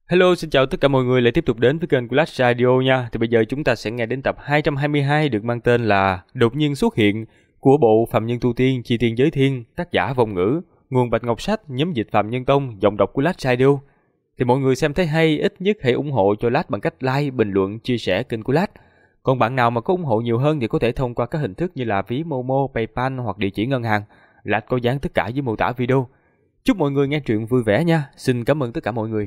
Hello, xin chào tất cả mọi người lại tiếp tục đến với kênh của Last Radio nha. Thì bây giờ chúng ta sẽ nghe đến tập 222 được mang tên là Đột nhiên xuất hiện của bộ Phạm Nhân Tu Tiên Chi Tiên Giới Thiên, tác giả Vong Ngữ, nguồn Bạch Ngọc Sách, nhóm dịch Phạm Nhân Tông, giọng đọc của Last Radio. Thì mọi người xem thấy hay, ít nhất hãy ủng hộ cho Last bằng cách like, bình luận, chia sẻ kênh của Last. Còn bạn nào mà có ủng hộ nhiều hơn thì có thể thông qua các hình thức như là ví Momo, PayPal hoặc địa chỉ ngân hàng. Last có dán tất cả dưới mô tả video. Chúc mọi người nghe truyện vui vẻ nha. Xin cảm ơn tất cả mọi người.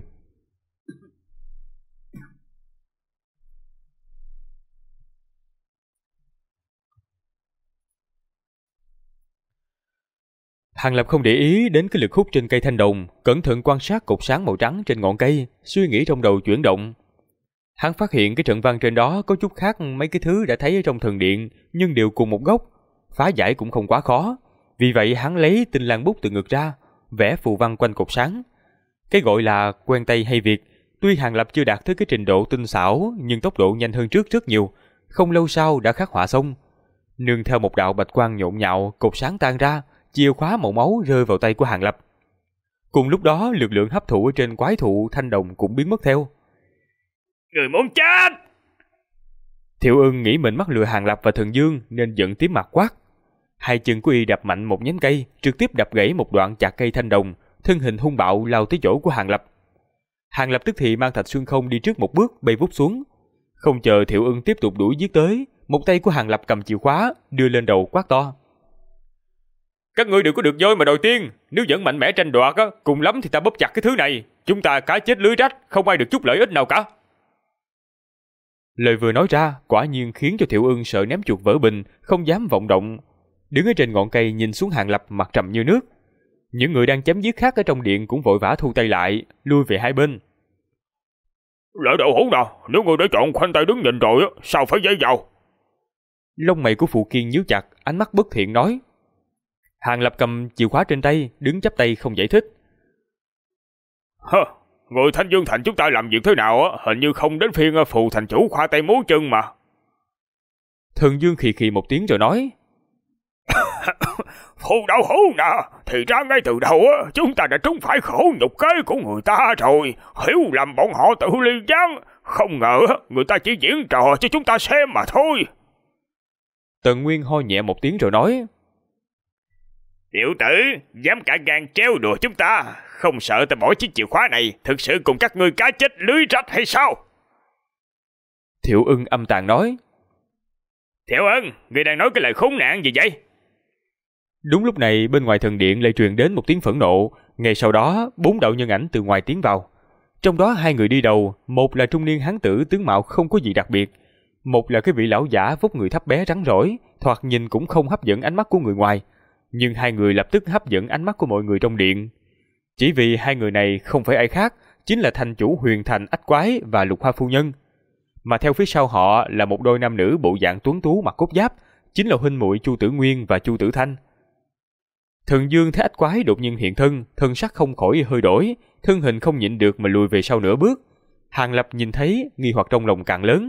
Hàng Lập không để ý đến cái lực hút trên cây thanh đồng, cẩn thận quan sát cột sáng màu trắng trên ngọn cây, suy nghĩ trong đầu chuyển động. Hắn phát hiện cái trận văn trên đó có chút khác mấy cái thứ đã thấy ở trong thần điện, nhưng đều cùng một gốc, phá giải cũng không quá khó. Vì vậy hắn lấy tinh lan bút từ ngực ra, vẽ phù văn quanh cột sáng. Cái gọi là quen tay hay việc, tuy Hàng Lập chưa đạt tới cái trình độ tinh xảo, nhưng tốc độ nhanh hơn trước rất nhiều. Không lâu sau đã khắc họa xong. Nương theo một đạo bạch quang nhộn nhạo, cột sáng tan ra, chìa khóa màu máu rơi vào tay của Hàng Lập. Cùng lúc đó, lực lượng hấp thụ ở trên quái thụ thanh đồng cũng biến mất theo. Người muốn chết! Thiệu Ưng nghĩ mình mắc lừa Hàng Lập và Thần Dương nên giận tím mặt quát. Hai chân của y đập mạnh một nhánh cây, trực tiếp đập gãy một đoạn chạc cây thanh đồng, thân hình hung bạo lao tới chỗ của Hàng Lập. Hàng Lập tức thì mang Thạch Xuyên Không đi trước một bước, bay vút xuống. Không chờ Thiệu Ưng tiếp tục đuổi giết tới, một tay của Hàng Lập cầm chìa khóa, đưa lên đầu quát to. Các ngươi đừng có được voi mà đòi tiên, nếu vẫn mạnh mẽ tranh đoạt, cùng lắm thì ta bóp chặt cái thứ này, chúng ta cá chết lưới rách, không ai được chút lợi ích nào cả. Lời vừa nói ra, quả nhiên khiến cho Thiệu Ưng sợ ném chuột vỡ bình, không dám vọng động. Đứng ở trên ngọn cây nhìn xuống Hàng Lập mặt trầm như nước. Những người đang chém giết khác ở trong điện cũng vội vã thu tay lại, lui về hai bên. Lợi đậu hũ nào, nếu ngươi đã chọn khoanh tay đứng nhìn rồi, sao phải dây vào? Lông mày của Phụ Kiên nhíu chặt, ánh mắt bất thiện nói. Hàng Lập cầm chìa khóa trên tay, đứng chắp tay không giải thích. Người Thanh Dương Thành chúng ta làm việc thế nào, hình như không đến phiên Phù thành chủ khoa tay múa chân mà. Thần Dương khì khì một tiếng rồi nói. Phù đậu hũ nào, thì ra ngay từ đầu chúng ta đã trúng phải khổ nhục kế của người ta rồi, hiểu lầm bọn họ tự ly gián, không ngờ người ta chỉ diễn trò cho chúng ta xem mà thôi. Tần Nguyên ho nhẹ một tiếng rồi nói. Tiểu tử, dám cả gan trêu đùa chúng ta, không sợ ta bỏ chiếc chìa khóa này thực sự cùng các ngươi cá chết lưới rách hay sao? Thiệu Ưng âm tàn nói. Thiệu Ưng, ngươi đang nói cái lời khốn nạn gì vậy? Đúng lúc này bên ngoài thần điện lại truyền đến một tiếng phẫn nộ, ngay sau đó 4 đạo nhân ảnh từ ngoài tiến vào. Trong đó 2 người đi đầu, một là trung niên hán tử tướng mạo không có gì đặc biệt, một là cái vị lão giả vóc người thấp bé rắn rỏi, thoạt nhìn cũng không hấp dẫn ánh mắt của người ngoài. Nhưng 2 người lập tức hấp dẫn ánh mắt của mọi người trong điện. Chỉ vì 2 người này không phải ai khác, chính là thành chủ Huyền Thành Ách Quái và Lục Hoa Phu Nhân. Mà theo phía sau họ là một đôi nam nữ bộ dạng tuấn tú mặc cốt giáp, chính là huynh muội Chu Tử Nguyên và Chu Tử Thanh. Thần Dương thấy Ách Quái đột nhiên hiện thân, thân sắc không khỏi hơi đổi, thân hình không nhịn được mà lùi về sau nửa bước. Hàng Lập nhìn thấy, nghi hoặc trong lòng càng lớn.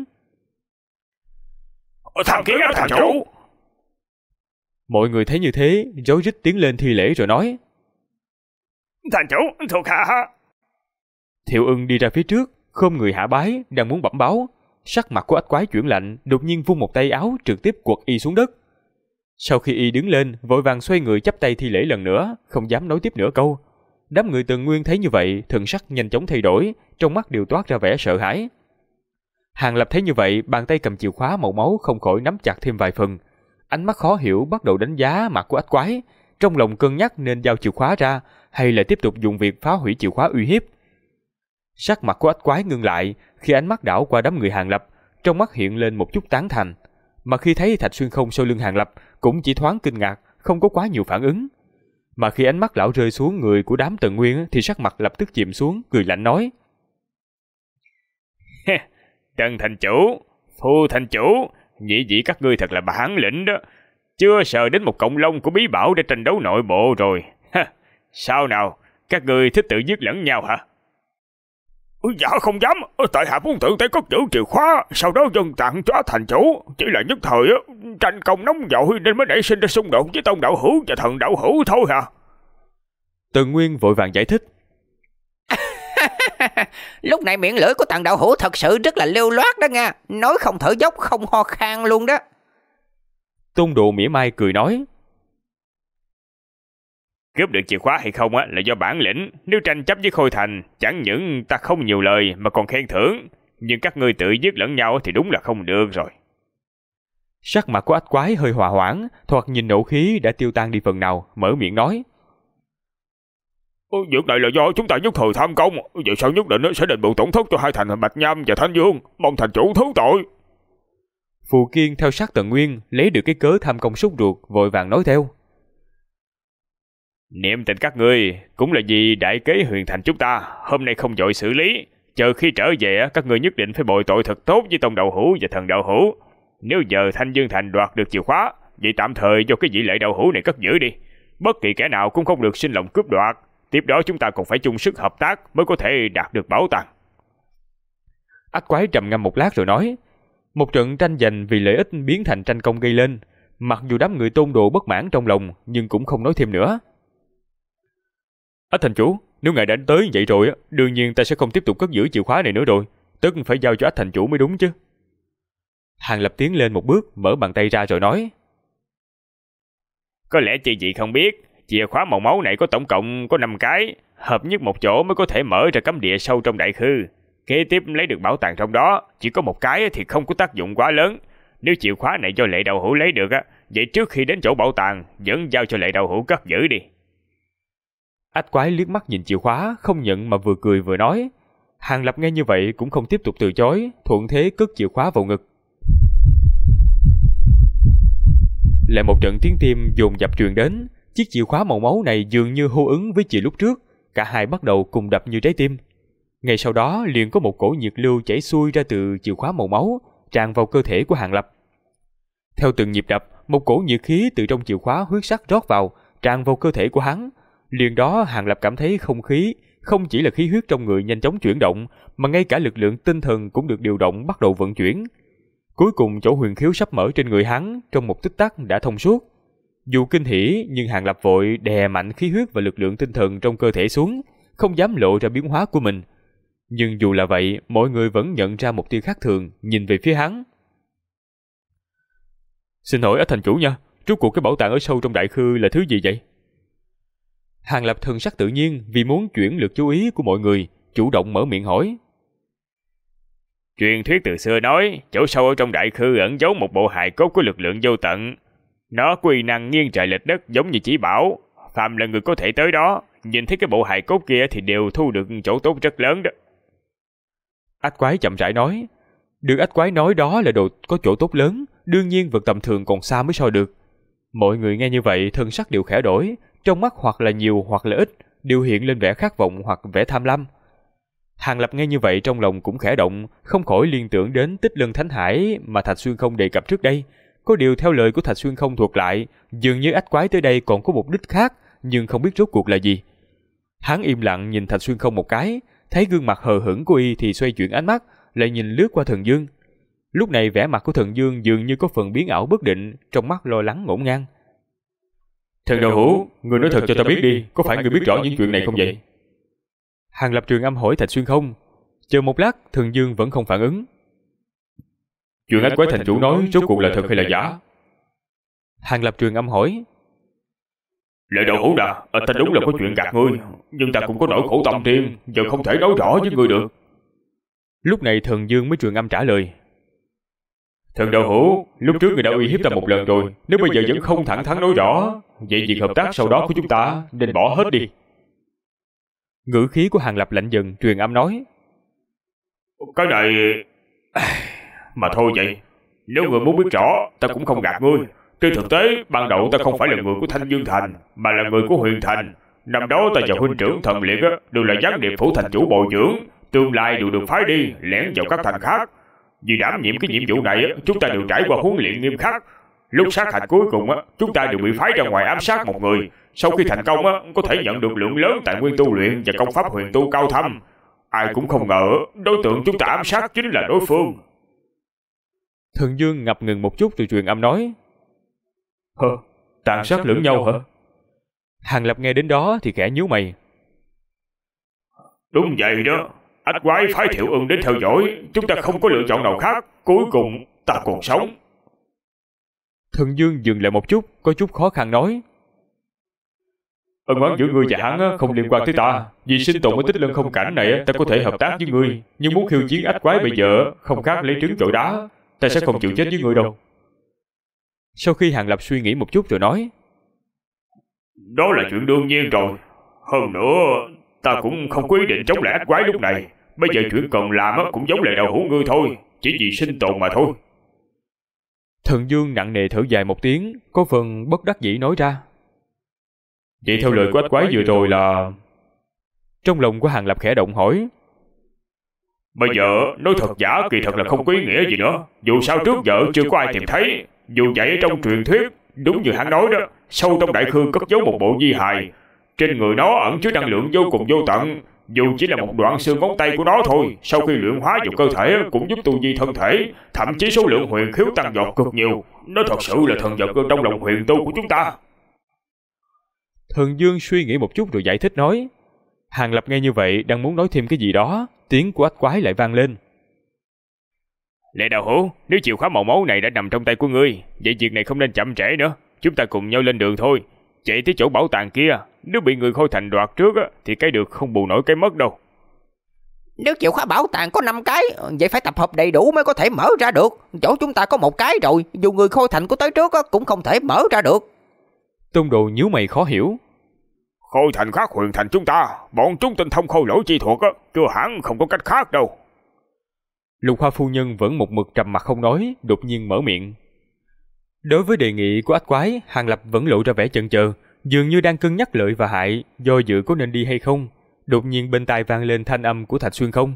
Thằng kia thành chủ! Mọi người thấy như thế, rối rít tiến lên thi lễ rồi nói. Thành chủ, thuộc hạ. Thiệu Ưng đi ra phía trước, khom người hạ bái, đang muốn bẩm báo. Sắc mặt của Ách Quái chuyển lạnh, đột nhiên vung một tay áo trực tiếp quật y xuống đất. Sau khi y đứng lên, vội vàng xoay người chắp tay thi lễ lần nữa, không dám nói tiếp nửa câu. Đám người Tần Nguyên thấy như vậy, thần sắc nhanh chóng thay đổi, trong mắt đều toát ra vẻ sợ hãi. Hàng Lập thấy như vậy, bàn tay cầm chìa khóa màu máu không khỏi nắm chặt thêm vài phần. Ánh mắt khó hiểu bắt đầu đánh giá mặt của Ách Quái, trong lòng cân nhắc nên giao chìa khóa ra hay là tiếp tục dùng việc phá hủy chìa khóa uy hiếp. Sắc mặt của Ách Quái ngưng lại khi ánh mắt đảo qua đám người Hàng Lập, trong mắt hiện lên một chút tán thành, mà khi thấy Thạch Xuyên Không sau lưng Hàng Lập cũng chỉ thoáng kinh ngạc, không có quá nhiều phản ứng. Mà khi ánh mắt lão rơi xuống người của đám Tần Nguyên thì sắc mặt lập tức chìm xuống, cười lạnh nói. Tần thành chủ, Phu thành chủ, nhị vị các ngươi thật là bản lĩnh đó. Chưa sợ đến một cộng lông của bí bảo để tranh đấu nội bộ rồi. Sao nào, các ngươi thích tự giết lẫn nhau hả? Dạ không dám, tại hạ muốn tự tay cất giữ chìa khóa, sau đó dâng tặng cho thành chủ. Chỉ là nhất thời tranh công nóng vội nên mới nảy sinh ra xung đột với Tông đạo hữu và Thần đạo hữu thôi hả? Tần Nguyên vội vàng giải thích. Lúc này miệng lưỡi của thằng đậu hũ thật sự rất là lưu loát đó nha, nói không thở dốc không ho khan luôn đó. Tôn Đồ mỉa mai cười nói. Cướp được chìa khóa hay không là do bản lĩnh. Nếu tranh chấp với Khôi Thành, chẳng những ta không nhiều lời mà còn khen thưởng. Nhưng các ngươi tự giết lẫn nhau thì đúng là không được rồi. Sắc mặt của Ách Quái hơi hòa hoãn, thoạt nhìn nộ khí đã tiêu tan đi phần nào, mở miệng nói. Việc này là do chúng ta nhất thời tham công. Vậy sao nhất định sẽ đền bù tổn thất cho hai thành Bạch Nham và Thanh Dương. Mong thành chủ thứ tội. Phù Kiên theo sát Tần Nguyên, lấy được cái cớ tham công sốt ruột, vội vàng nói theo. Niệm tình các ngươi cũng là vì đại kế Huyền Thành chúng ta hôm nay không vội xử lý, chờ khi trở về các ngươi nhất định phải bồi tội thật tốt với Tông Đậu Hũ và Thần Đậu Hũ. Nếu giờ Thanh Dương Thành đoạt được chìa khóa, vậy tạm thời do cái vị lệ Đậu Hũ này cất giữ đi. Bất kỳ kẻ nào cũng không được sinh lòng cướp đoạt. Tiếp đó chúng ta còn phải chung sức hợp tác mới có thể đạt được bảo tàng. Ách Quái trầm ngâm một lát rồi nói. Một trận tranh giành vì lợi ích biến thành tranh công gây lên. Mặc dù đám người Tôn Đồ bất mãn trong lòng, nhưng cũng không nói thêm nữa. Ách thành chủ, nếu ngài đã tới vậy rồi, đương nhiên ta sẽ không tiếp tục cất giữ chìa khóa này nữa rồi. Tất phải giao cho Ách thành chủ mới đúng chứ. Hàng Lập tiến lên một bước, mở bàn tay ra rồi nói. Có lẽ chị không biết, chìa khóa màu máu này có tổng cộng có 5 cái, hợp nhất một chỗ mới có thể mở ra cấm địa sâu trong đại khư. Kế tiếp lấy được bảo tàng trong đó, chỉ có một cái thì không có tác dụng quá lớn. Nếu chìa khóa này do lệ Đậu Hũ lấy được vậy trước khi đến chỗ bảo tàng vẫn giao cho lệ Đậu Hũ cất giữ đi. Ách Quái liếc mắt nhìn chìa khóa, không nhận mà vừa cười vừa nói. Hàng Lập nghe như vậy cũng không tiếp tục từ chối, thuận thế cất chìa khóa vào ngực. Lại một trận tiếng tim dồn dập truyền đến, chiếc chìa khóa màu máu này dường như hô ứng với chìa lúc trước, cả hai bắt đầu cùng đập như trái tim. Ngay sau đó liền có một cổ nhiệt lưu chảy xuôi ra từ chìa khóa màu máu, tràn vào cơ thể của Hàng Lập. Theo từng nhịp đập, một cổ nhiệt khí từ trong chìa khóa huyết sắc rót vào, tràn vào cơ thể của hắn. Liền đó Hàng Lập cảm thấy không khí, không chỉ là khí huyết trong người nhanh chóng chuyển động, mà ngay cả lực lượng tinh thần cũng được điều động bắt đầu vận chuyển. Cuối cùng chỗ huyền khiếu sắp mở trên người hắn trong một tích tắc đã thông suốt. Dù kinh hỉ nhưng Hàng Lập vội đè mạnh khí huyết và lực lượng tinh thần trong cơ thể xuống, không dám lộ ra biến hóa của mình. Nhưng dù là vậy, mọi người vẫn nhận ra một tia khác thường, nhìn về phía hắn. Xin hỏi Ách thành chủ nha, rốt cuộc cái bảo tàng ở sâu trong đại khư là thứ gì vậy? Hàng Lập thần sắc tự nhiên vì muốn chuyển lực chú ý của mọi người, chủ động mở miệng hỏi. Truyền thuyết từ xưa nói, chỗ sâu ở trong đại khư ẩn giấu một bộ hài cốt của lực lượng vô tận. Nó có uy năng nghiêng trời lệch đất giống như chỉ bảo. Phàm là người có thể tới đó, nhìn thấy cái bộ hài cốt kia thì đều thu được chỗ tốt rất lớn đó. Ách Quái chậm rãi nói. Được Ách Quái nói đó là đồ có chỗ tốt lớn, đương nhiên vật tầm thường còn xa mới so được. Mọi người nghe như vậy thân sắc đều khẽ đổi, trong mắt hoặc là nhiều hoặc là ít, đều hiện lên vẻ khát vọng hoặc vẻ tham lam. Hàng Lập nghe như vậy trong lòng cũng khẽ động, không khỏi liên tưởng đến Tích Lân Thánh Hải mà Thạch Xuyên Không đề cập trước đây. Có điều theo lời của Thạch Xuyên Không thuật lại, dường như Ách Quái tới đây còn có mục đích khác, nhưng không biết rốt cuộc là gì. Hắn im lặng nhìn Thạch Xuyên Không một cái, thấy gương mặt hờ hững của y thì xoay chuyển ánh mắt, lại nhìn lướt qua Thần Dương. Lúc này vẻ mặt của Thần Dương dường như có phần biến ảo bất định, trong mắt lo lắng ngổn ngang. Thần Đậu Hũ, người nói thật cho ta biết đi, có phải người biết rõ những chuyện này không vậy? Hàng Lập Trường Âm hỏi Thạch Xuyên Không. Chờ một lát, Thần Dương vẫn không phản ứng. Chuyện Ách Quái thành chủ nói rốt cuộc là thật hay là giả? Hàng Lập Trường Âm hỏi. Lệ Đậu Hũ ta đúng là có chuyện gạt ngươi, nhưng ta cũng có nỗi khổ tâm riêng, giờ không thể nói rõ với ngươi được. Lúc này Thần Dương mới Trường Âm trả lời. Thần Đậu Hũ, lúc trước người đã uy hiếp ta một lần rồi, nếu bây giờ vẫn không thẳng thắn nói rõ, vậy việc hợp tác sau đó của chúng ta nên bỏ hết đi. Ngữ khí của Hàng Lập lạnh dần, truyền âm nói. Cái này... mà thôi vậy, nếu người muốn biết rõ, ta cũng không gạt ngươi. Trên thực tế, ban đầu ta không phải là người của Thanh Dương Thành, mà là người của Huyền Thành. Năm đó ta và huynh trưởng Thần Liệt đều là gián điệp phủ thành chủ bồi dưỡng, tương lai đều được phái đi, lẻn vào các thành khác. Vì đảm nhiệm cái nhiệm vụ này, chúng ta đều trải qua huấn luyện nghiêm khắc. Lúc sát hạch cuối cùng, chúng ta đều bị phái ra ngoài ám sát một người. Sau khi thành công, có thể nhận được lượng lớn tài nguyên tu luyện và công pháp huyền tu cao thâm. Ai cũng không ngờ, đối tượng chúng ta ám sát chính là đối phương. Thần Dương ngập ngừng một chút rồi truyền âm nói. Tàn sát lẫn nhau hả? Hàng Lập nghe đến đó thì khẽ nhíu mày. Đúng vậy đó. ách quái phái Thiệu Ưng đến theo dõi, chúng ta không có lựa chọn nào khác, cuối cùng ta còn sống. Thần Dương dừng lại một chút, có chút khó khăn nói. Ân oán giữa ngươi và hắn không liên quan tới ta. Vì sinh tồn ở Tích Lân không cảnh này, ta có thể hợp tác với ngươi, nhưng muốn khiêu chiến ách quái bây giờ không khác lấy trứng trọi đá. Ta sẽ không chịu chết với ngươi đâu. Sau khi Hàng Lập suy nghĩ một chút rồi nói. Đó là chuyện đương nhiên rồi. Hơn nữa, ta cũng không có ý định chống lại ách quái lúc này. Bây giờ chuyện cần làm cũng giống lại đầu hũ ngươi thôi, chỉ vì sinh tồn mà thôi. Thần Dương nặng nề thở dài một tiếng, có phần bất đắc dĩ nói ra. Vậy theo lời của ách quái vừa rồi là... Trong lòng của Hàng Lập khẽ động hỏi. Bây giờ nói thật giả kỳ thật là không có ý nghĩa gì nữa. Dù sao trước giờ chưa có ai tìm thấy. Dù vậy trong truyền thuyết, đúng như hắn nói đó, sâu trong đại khư cất giấu một bộ di hài. Trên người nó ẩn chứa năng lượng vô cùng vô tận. Dù chỉ là một đoạn xương ngón tay của nó thôi, sau khi luyện hóa vào cơ thể cũng giúp tu vi thân thể, thậm chí số lượng huyền khiếu tăng vọt cực nhiều. Nó thật sự là thần vật trong lòng huyền tu của chúng ta. Thần Dương suy nghĩ một chút rồi giải thích nói. Hàng Lập nghe như vậy đang muốn nói thêm cái gì đó, tiếng của ách quái lại vang lên. Lệ Đạo Hữu, nếu chìa khóa màu máu này đã nằm trong tay của ngươi, vậy việc này không nên chậm trễ nữa. Chúng ta cùng nhau lên đường thôi. Chạy tới chỗ bảo tàng kia, nếu bị người Khôi Thành đoạt trước thì cái được không bù nổi cái mất đâu. Nếu chìa khóa bảo tàng có 5 cái, vậy phải tập hợp đầy đủ mới có thể mở ra được. Chỗ chúng ta có 1 cái rồi, dù người Khôi Thành của tới trước cũng không thể mở ra được. Tôn Đồ nhíu mày khó hiểu. Khôi Thành khác Huyền Thành chúng ta, bọn chúng tinh thông khôi lỗi chi thuật chưa hẳn không có cách khác đâu. Lục Hoa phu nhân vẫn một mực trầm mặt không nói, đột nhiên mở miệng. Đối với đề nghị của ách quái, Hàng Lập vẫn lộ ra vẻ chần chờ, dường như đang cân nhắc lợi và hại, do dự có nên đi hay không. Đột nhiên bên tai vang lên thanh âm của Thạch Xuyên Không.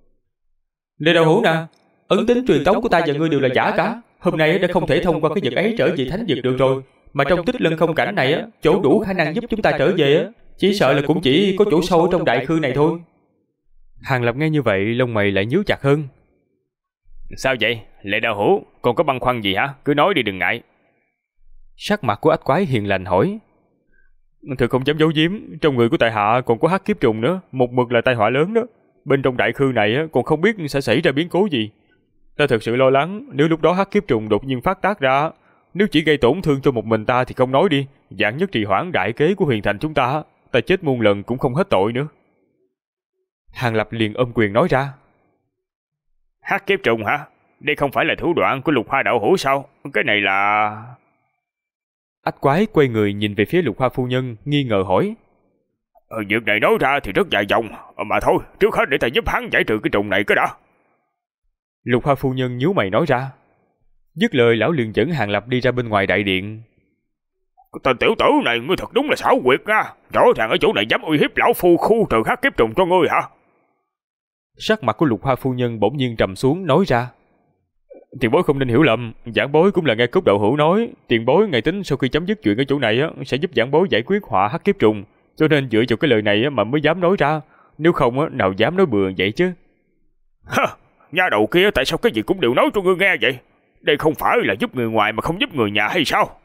Lê Đạo Hữu nè, ấn tính truyền tống của ta và ngươi đều là giả cả. Hôm nay đã không thể thông qua cái vực ấy trở về thánh vực được rồi. Mà trong Tích Lân không cảnh này chỗ đủ khả năng giúp chúng ta trở về chỉ sợ là cũng chỉ có chỗ sâu ở trong đại khư này thôi. Hàng Lập nghe như vậy, lông mày lại nhíu chặt hơn. Sao vậy? Lệ Đạo Hữu, còn có băn khoăn gì hả? Cứ nói đi đừng ngại. Sắc mặt của ách quái hiền lành hỏi. Thật không dám giấu giếm, trong người của tại hạ còn có hắc kiếp trùng nữa, một mực là tai họa lớn đó. Bên trong đại khư này còn không biết sẽ xảy ra biến cố gì. Ta thật sự lo lắng, nếu lúc đó hắc kiếp trùng đột nhiên phát tác ra, nếu chỉ gây tổn thương cho một mình ta thì không nói đi, dạng nhất trì hoãn đại kế của Huyền Thành chúng ta, ta chết muôn lần cũng không hết tội nữa. Hàng Lập liền ôm quyền nói ra. Hắc kiếp trùng hả? Đây không phải là thủ đoạn của Lục Hoa đạo hữu sao? Cái này là... Ách quái quay người nhìn về phía Lục Hoa phu nhân, nghi ngờ hỏi. Việc này nói ra thì rất dài dòng, mà thôi, trước hết để ta giúp hắn giải trừ cái trùng này cái đã. Lục Hoa phu nhân nhíu mày nói ra. Dứt lời, lão liền dẫn Hàng Lập đi ra bên ngoài đại điện. Tên tiểu tử này ngươi thật đúng là xảo quyệt nha, rõ ràng ở chỗ này dám uy hiếp lão phu khu trừ hắc kiếp trùng cho ngươi hả? Sắc mặt của Lục Hoa phu nhân bỗng nhiên trầm xuống nói ra. Tiền bối không nên hiểu lầm, giảng bối cũng là nghe Cúc đạo hữu nói, tiền bối ngày tính sau khi chấm dứt chuyện ở chỗ này sẽ giúp giảng bối giải quyết họa hắc kiếp trùng, cho nên dựa vào cái lời này mà mới dám nói ra, nếu không nào dám nói bừa vậy chứ. Hả, nha đầu kia tại sao cái gì cũng đều nói cho ngươi nghe vậy? Đây không phải là giúp người ngoài mà không giúp người nhà hay sao?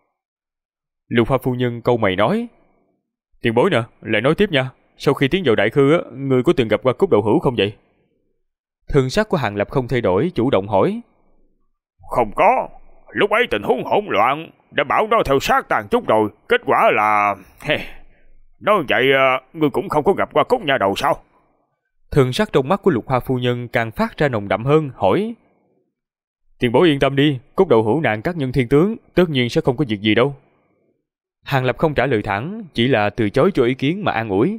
Lục Hoa phu nhân câu mày nói. Tiền bối nè, lại nói tiếp nha, sau khi tiến vào đại khư người có từng gặp qua Cúc đạo hữu không vậy? Thần sắc của Hàng Lập không thay đổi, chủ động hỏi. Không có, lúc ấy tình huống hỗn loạn, đã bảo nó theo sát tàn chút rồi, kết quả là... Nói vậy ngươi cũng không có gặp qua Cúc nha đầu sao? Thần sắc trong mắt của Lục Hoa phu nhân càng phát ra nồng đậm hơn, hỏi. Tiền bối yên tâm đi, Cúc đạo hữu nạn các nhân thiên tướng, tất nhiên sẽ không có việc gì đâu. Hàng Lập không trả lời thẳng, chỉ là từ chối cho ý kiến mà an ủi.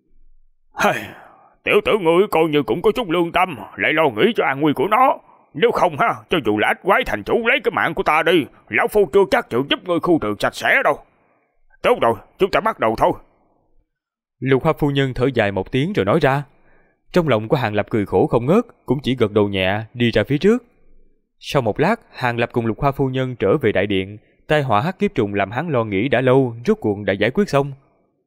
Tiểu tử ngươi coi như cũng có chút lương tâm, lại lo nghĩ cho an nguy của nó. Nếu không cho dù là ách quái thành chủ lấy cái mạng của ta đi, lão phu chưa chắc chịu giúp ngươi khu trừ sạch sẽ đâu. Tốt rồi, chúng ta bắt đầu thôi. Lục Hoa phu nhân thở dài một tiếng rồi nói ra. Trong lòng của Hàng Lập cười khổ không ngớt, cũng chỉ gật đầu nhẹ đi ra phía trước. Sau một lát, Hàng Lập cùng Lục Hoa phu nhân trở về đại điện. Tai họa hắc kiếp trùng làm hắn lo nghĩ đã lâu, rốt cuộc đã giải quyết xong.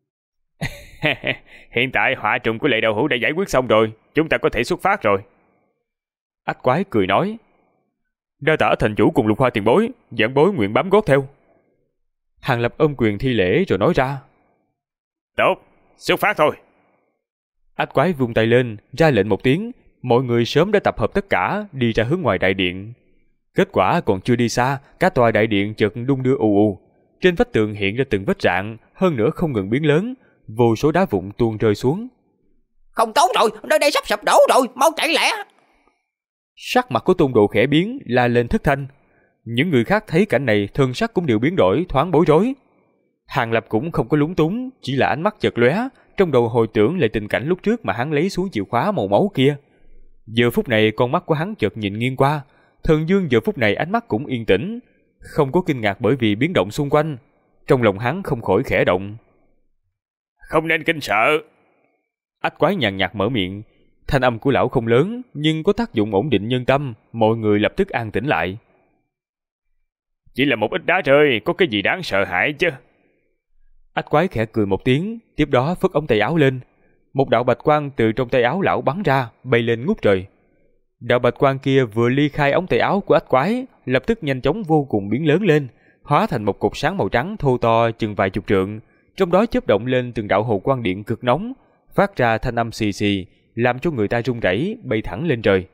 Hiện tại họa trùng của Lệ đạo hữu đã giải quyết xong rồi, chúng ta có thể xuất phát rồi. Ách quái cười nói. Đa tạ thành chủ cùng Lục Hoa tiền bối, giảng bối nguyện bám gót theo. Hàng Lập ôm quyền thi lễ rồi nói ra. Tốt, xuất phát thôi. Ách quái vung tay lên, ra lệnh một tiếng, mọi người sớm đã tập hợp tất cả, đi ra hướng ngoài đại điện. Kết quả còn chưa đi xa, cả tòa đại điện chợt đung đưa ù ù. Trên vách tường hiện ra từng vết rạn, hơn nữa không ngừng biến lớn, vô số đá vụn tuôn rơi xuống. Không tốt rồi, nơi đây sắp sụp đổ rồi, mau chạy lẹ. Sắc mặt của Tôn Độ khẽ biến, la lên thất thanh. Những người khác thấy cảnh này, thân sắc cũng đều biến đổi, thoáng bối rối. Hàng Lập cũng không có lúng túng, chỉ là ánh mắt chợt lóe, trong đầu hồi tưởng lại tình cảnh lúc trước mà hắn lấy xuống chìa khóa màu máu kia. Giờ phút này con mắt của hắn chợt nhìn nghiêng qua, Thần Dương giờ phút này ánh mắt cũng yên tĩnh, không có kinh ngạc bởi vì biến động xung quanh. Trong lòng hắn không khỏi khẽ động. Không nên kinh sợ. Ách quái nhàn nhạt mở miệng, thanh âm của lão không lớn nhưng có tác dụng ổn định nhân tâm, mọi người lập tức an tĩnh lại. Chỉ là một ít đá rơi, có cái gì đáng sợ hãi chứ? Ách quái khẽ cười một tiếng, tiếp đó phất ống tay áo lên. Một đạo bạch quang từ trong tay áo lão bắn ra, bay lên ngút trời. Đạo bạch quang kia vừa ly khai ống tay áo của ách quái, lập tức nhanh chóng vô cùng biến lớn lên, hóa thành một cột sáng màu trắng thô to chừng vài chục trượng, trong đó chớp động lên từng đạo hồ quang điện cực nóng, phát ra thanh âm xì xì, làm cho người ta run rẩy, bay thẳng lên trời.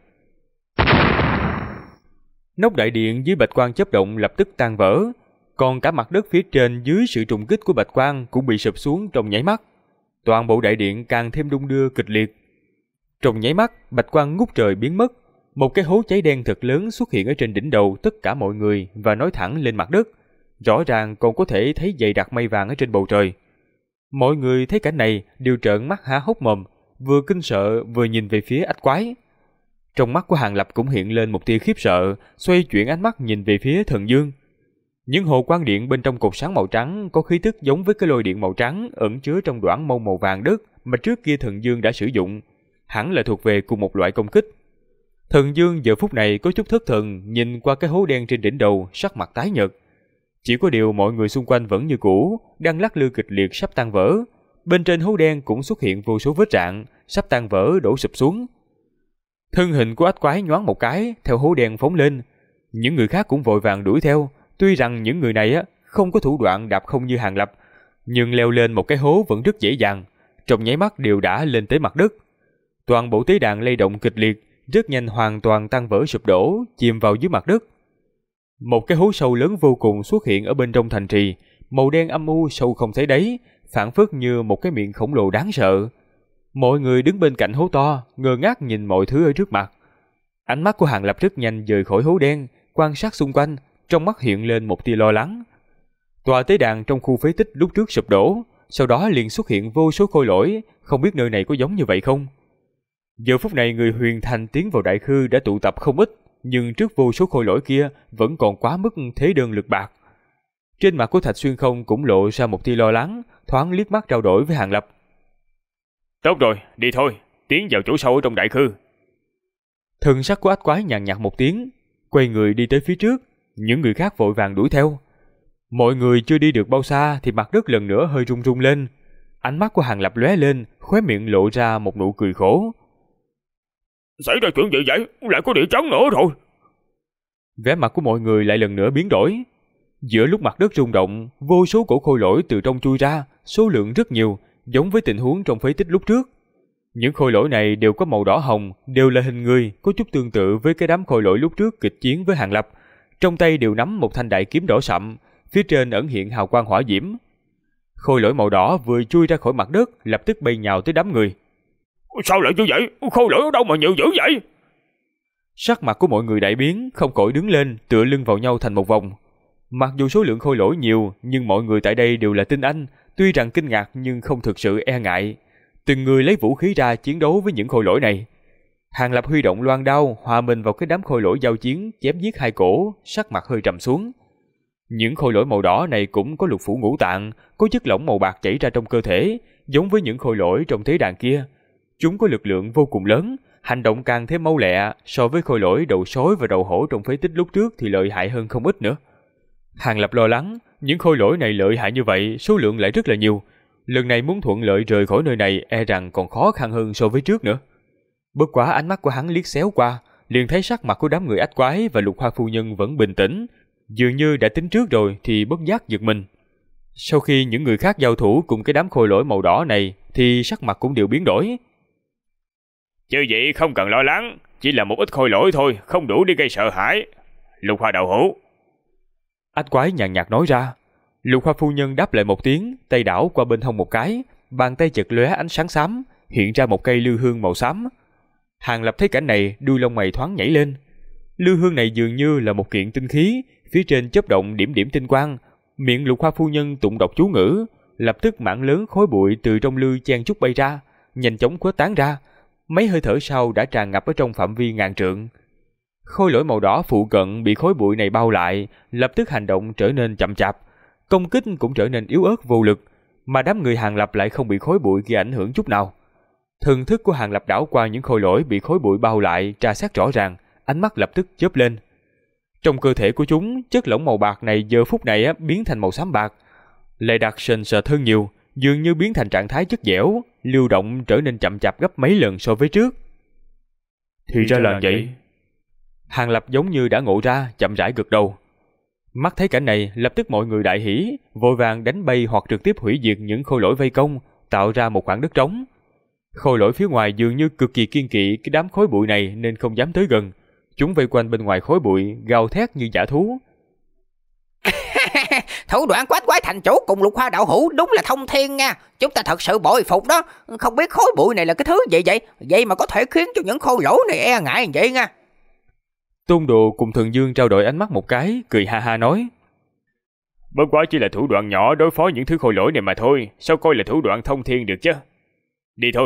Nóc đại điện dưới bạch quang chớp động lập tức tan vỡ, còn cả mặt đất phía trên dưới sự trùng kích của bạch quang cũng bị sụp xuống trong nháy mắt. Toàn bộ đại điện càng thêm đung đưa kịch liệt. Trong nháy mắt, bạch quang ngút trời biến mất, một cái hố cháy đen thật lớn xuất hiện ở trên đỉnh đầu tất cả mọi người và nói thẳng lên mặt đất. Rõ ràng còn có thể thấy dày đặc mây vàng ở trên bầu trời. Mọi người thấy cảnh này đều trợn mắt há hốc mồm, vừa kinh sợ vừa nhìn về phía ách quái. Trong mắt của Hàng Lập cũng hiện lên một tia khiếp sợ, xoay chuyển ánh mắt nhìn về phía Thần Dương. Những hồ quang điện bên trong cột sáng màu trắng có khí tức giống với cái lôi điện màu trắng ẩn chứa trong đoạn mâu màu vàng đất mà trước kia Thần Dương đã sử dụng, hẳn là thuộc về cùng một loại công kích. Thần Dương giờ phút này có chút thất thần, nhìn qua cái hố đen trên đỉnh đầu, sắc mặt tái nhợt. Chỉ có điều mọi người xung quanh vẫn như cũ, đang lắc lư kịch liệt sắp tan vỡ. Bên trên hố đen cũng xuất hiện vô số vết rạn, sắp tan vỡ đổ sụp xuống. Thân hình của ách quái nhoáng một cái, theo hố đen phóng lên. Những người khác cũng vội vàng đuổi theo. Tuy rằng những người này không có thủ đoạn đạp không như Hàng Lập, nhưng leo lên một cái hố vẫn rất dễ dàng, trong nháy mắt đều đã lên tới mặt đất. Toàn bộ tế đàn lay động kịch liệt, rất nhanh hoàn toàn tan vỡ sụp đổ, chìm vào dưới mặt đất. Một cái hố sâu lớn vô cùng xuất hiện ở bên trong thành trì, màu đen âm u sâu không thấy đáy, phảng phất như một cái miệng khổng lồ đáng sợ. Mọi người đứng bên cạnh hố to, ngơ ngác nhìn mọi thứ ở trước mặt. Ánh mắt của Hàng Lập rất nhanh rời khỏi hố đen, quan sát xung quanh, trong mắt hiện lên một tia lo lắng. Tòa tế đàn trong khu phế tích lúc trước sụp đổ, sau đó liền xuất hiện vô số khôi lỗi, không biết nơi này có giống như vậy không? Giờ phút này người Huyền Thành tiến vào đại khư đã tụ tập không ít, nhưng trước vô số khôi lỗi kia vẫn còn quá mức thế đơn lực bạc. Trên mặt của Thạch Xuyên Không cũng lộ ra một tia lo lắng, thoáng liếc mắt trao đổi với Hàng Lập. Tốt rồi, đi thôi, tiến vào chỗ sâu ở trong đại khư. Thần sắc của ách quái nhàn nhạt một tiếng, quay người đi tới phía trước, những người khác vội vàng đuổi theo. Mọi người chưa đi được bao xa thì mặt đất lần nữa hơi rung rung lên. Ánh mắt của Hàng Lập lóe lên, khóe miệng lộ ra một nụ cười khổ. Xảy ra chuyện gì vậy? Lại có địa chấn nữa rồi. Vẻ mặt của mọi người lại lần nữa biến đổi. Giữa lúc mặt đất rung động, vô số cổ khôi lỗi từ trong chui ra, số lượng rất nhiều, giống với tình huống trong phế tích lúc trước. Những khôi lỗi này đều có màu đỏ hồng, đều là hình người, có chút tương tự với cái đám khôi lỗi lúc trước kịch chiến với Hàng Lập. Trong tay đều nắm một thanh đại kiếm đỏ sậm, phía trên ẩn hiện hào quang hỏa diễm. Khôi lỗi màu đỏ vừa chui ra khỏi mặt đất, lập tức bay nhào tới đám người. Sao lại như vậy? Khôi lỗi ở đâu mà nhiều dữ vậy? Sắc mặt của mọi người đại biến, không khỏi đứng lên, tựa lưng vào nhau thành một vòng. Mặc dù số lượng khôi lỗi nhiều, nhưng mọi người tại đây đều là tinh anh, tuy rằng kinh ngạc nhưng không thực sự e ngại. Từng người lấy vũ khí ra chiến đấu với những khôi lỗi này. Hàng Lập huy động loan đao, hòa mình vào cái đám khôi lỗi giao chiến, chém giết hai cổ, sắc mặt hơi trầm xuống. Những khôi lỗi màu đỏ này cũng có lục phủ ngũ tạng, có chất lỏng màu bạc chảy ra trong cơ thể, giống với những khôi lỗi trong thế đàn kia. Chúng có lực lượng vô cùng lớn, hành động càng thêm mau lẹ, so với khôi lỗi đầu sói và đầu hổ trong phế tích lúc trước thì lợi hại hơn không ít nữa. Hàng Lập lo lắng, những khôi lỗi này lợi hại như vậy, số lượng lại rất là nhiều. Lần này muốn thuận lợi rời khỏi nơi này e rằng còn khó khăn hơn so với trước nữa. Bất quá ánh mắt của hắn liếc xéo qua, liền thấy sắc mặt của đám người ách quái và Lục Hoa phu nhân vẫn bình tĩnh, dường như đã tính trước rồi thì bất giác giật mình. Sau khi những người khác giao thủ cùng cái đám khôi lỗi màu đỏ này thì sắc mặt cũng đều biến đổi. Chứ vậy không cần lo lắng, chỉ là một ít khôi lỗi thôi, không đủ để gây sợ hãi. Lục Hoa đạo hữu. Ách quái nhàn nhạt nói ra. Lục Hoa phu nhân đáp lại một tiếng, tay đảo qua bên hông một cái, bàn tay chợt lóe ánh sáng xám, hiện ra một cây lư hương màu xám. Hàng Lập thấy cảnh này, đuôi lông mày thoáng nhảy lên. Lư hương này dường như là một kiện tinh khí, phía trên chớp động điểm điểm tinh quang. Miệng Lục Hoa phu nhân tụng đọc chú ngữ, lập tức mảng lớn khói bụi từ trong lư chen chúc bay ra, nhanh chóng khuếch tán ra. Mấy hơi thở sau đã tràn ngập ở trong phạm vi ngàn trượng. Khôi lỗi màu đỏ phụ cận bị khói bụi này bao lại, lập tức hành động trở nên chậm chạp, công kích cũng trở nên yếu ớt vô lực, mà đám người Hàng Lập lại không bị khói bụi gây ảnh hưởng chút nào. Thần thức của Hàng Lập đảo qua những khôi lỗi bị khói bụi bao lại, tra xét rõ ràng, ánh mắt lập tức chớp lên. Trong cơ thể của chúng, chất lỏng màu bạc này giờ phút này biến thành màu xám bạc, lại đặc sền sệt hơn nhiều, dường như biến thành trạng thái chất dẻo, lưu động trở nên chậm chạp gấp mấy lần so với trước. Thì ra là vậy. Hàng Lập giống như đã ngộ ra, chậm rãi gật đầu. Mắt thấy cảnh này, lập tức mọi người đại hỉ, vội vàng đánh bay hoặc trực tiếp hủy diệt những khôi lỗi vây công, tạo ra một khoảng đất trống. Khôi lỗi phía ngoài dường như cực kỳ kiêng kỵ cái đám khói bụi này nên không dám tới gần. Chúng vây quanh bên ngoài khói bụi, gào thét như dã thú. Thủ đoạn của Ách Quái thành chủ cùng Lục Hoa đạo hữu đúng là thông thiên nha. Chúng ta thật sự bội phục đó. Không biết khói bụi này là cái thứ gì vậy? Vậy mà có thể khiến cho những khôi lỗi này e ngại vậy nha. Tôn Đồ cùng Thần Dương trao đổi ánh mắt một cái, cười ha ha nói. Bất quá chỉ là thủ đoạn nhỏ đối phó những thứ khôi lỗi này mà thôi, sao coi là thủ đoạn thông thiên được chứ? Đi thôi.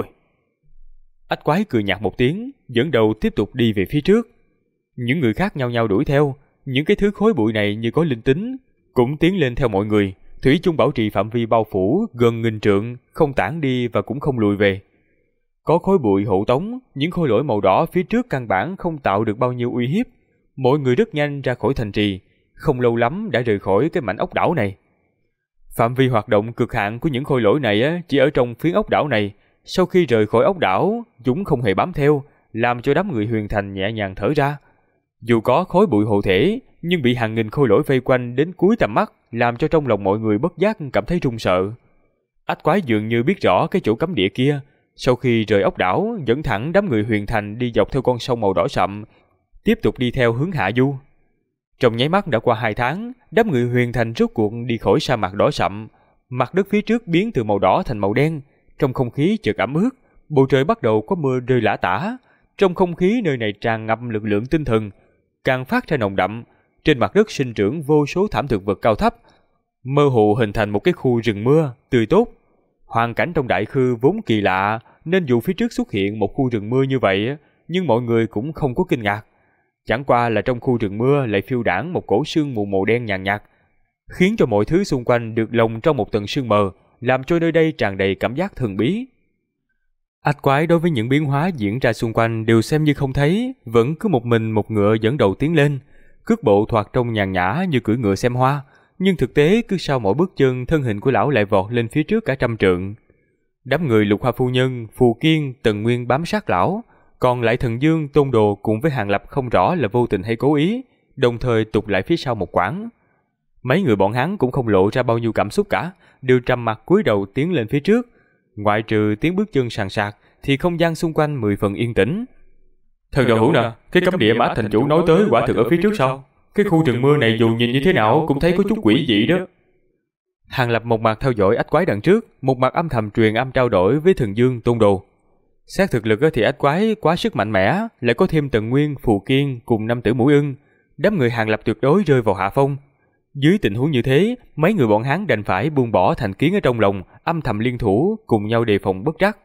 Ách Quái cười nhạt một tiếng, dẫn đầu tiếp tục đi về phía trước. Những người khác nhau nhau đuổi theo, những cái thứ khói bụi này như có linh tính, cũng tiến lên theo mọi người, thủy chung bảo trì phạm vi bao phủ gần nghìn trượng, không tản đi và cũng không lùi về. Có khói bụi hộ tống, những khôi lỗi màu đỏ phía trước căn bản không tạo được bao nhiêu uy hiếp. Mọi người rất nhanh ra khỏi thành trì, không lâu lắm đã rời khỏi cái mảnh ốc đảo này. Phạm vi hoạt động cực hạn của những khôi lỗi này chỉ ở trong phiến ốc đảo này. Sau khi rời khỏi ốc đảo, chúng không hề bám theo, làm cho đám người Huyền Thành nhẹ nhàng thở ra. Dù có khói bụi hộ thể, nhưng bị hàng nghìn khôi lỗi vây quanh đến cuối tầm mắt, làm cho trong lòng mọi người bất giác cảm thấy run sợ. Ách Quái dường như biết rõ cái chỗ cấm địa kia. Sau khi rời ốc đảo, dẫn thẳng đám người Huyền Thành đi dọc theo con sông màu đỏ sậm, tiếp tục đi theo hướng hạ du. Trong nháy mắt đã qua 2 tháng, đám người Huyền Thành rốt cuộc đi khỏi sa mạc đỏ sậm, mặt đất phía trước biến từ màu đỏ thành màu đen, trong không khí chợt ẩm ướt, bầu trời bắt đầu có mưa rơi lả tả. Trong không khí nơi này tràn ngập lực lượng tinh thần, càng phát ra nồng đậm. Trên mặt đất sinh trưởng vô số thảm thực vật cao thấp, mơ hồ hình thành một cái khu rừng mưa tươi tốt. Hoàn cảnh trong đại khư vốn kỳ lạ, nên dù phía trước xuất hiện một khu rừng mưa như vậy, nhưng mọi người cũng không có kinh ngạc. Chẳng qua là trong khu rừng mưa lại phiêu đãng một cổ sương mù màu đen nhàn nhạt, khiến cho mọi thứ xung quanh được lồng trong một tầng sương mờ, làm cho nơi đây tràn đầy cảm giác thần bí. Ách Quái đối với những biến hóa diễn ra xung quanh đều xem như không thấy, vẫn cứ một mình một ngựa dẫn đầu tiến lên, cước bộ thoạt trông nhàn nhã như cưỡi ngựa xem hoa, nhưng thực tế cứ sau mỗi bước chân, thân hình của lão lại vọt lên phía trước cả trăm trượng. Đám người Lục Hoa phu nhân, Phù Kiên, Tần Nguyên bám sát lão, còn lại Thần Dương, Tôn Đồ cùng với Hàng Lập không rõ là vô tình hay cố ý, đồng thời tụt lại phía sau một quãng. Mấy người bọn hắn cũng không lộ ra bao nhiêu cảm xúc cả, đều trầm mặc cúi đầu tiến lên phía trước. Ngoại trừ tiếng bước chân sàn sạc, thì không gian xung quanh 10 phần yên tĩnh. Thần đạo hữu nè, cái cấm địa mà Ách thành chủ nói tới quả thực ở phía trước sao? Cái khu rừng mưa này dù nhìn như thế nào cũng thấy có chút quỷ dị đó. Hàng Lập một mặt theo dõi Ách Quái đằng trước, một mặt âm thầm truyền âm trao đổi với Thần Dương, Tôn Đồ. Xét thực lực thì Ách Quái quá sức mạnh mẽ, lại có thêm Tần Nguyên, Phù Kiên cùng năm tử mũi ưng, đám người Hàng Lập tuyệt đối rơi vào hạ phong. Dưới tình huống như thế, mấy người bọn hắn đành phải buông bỏ thành kiến ở trong lòng, âm thầm liên thủ cùng nhau đề phòng bất trắc.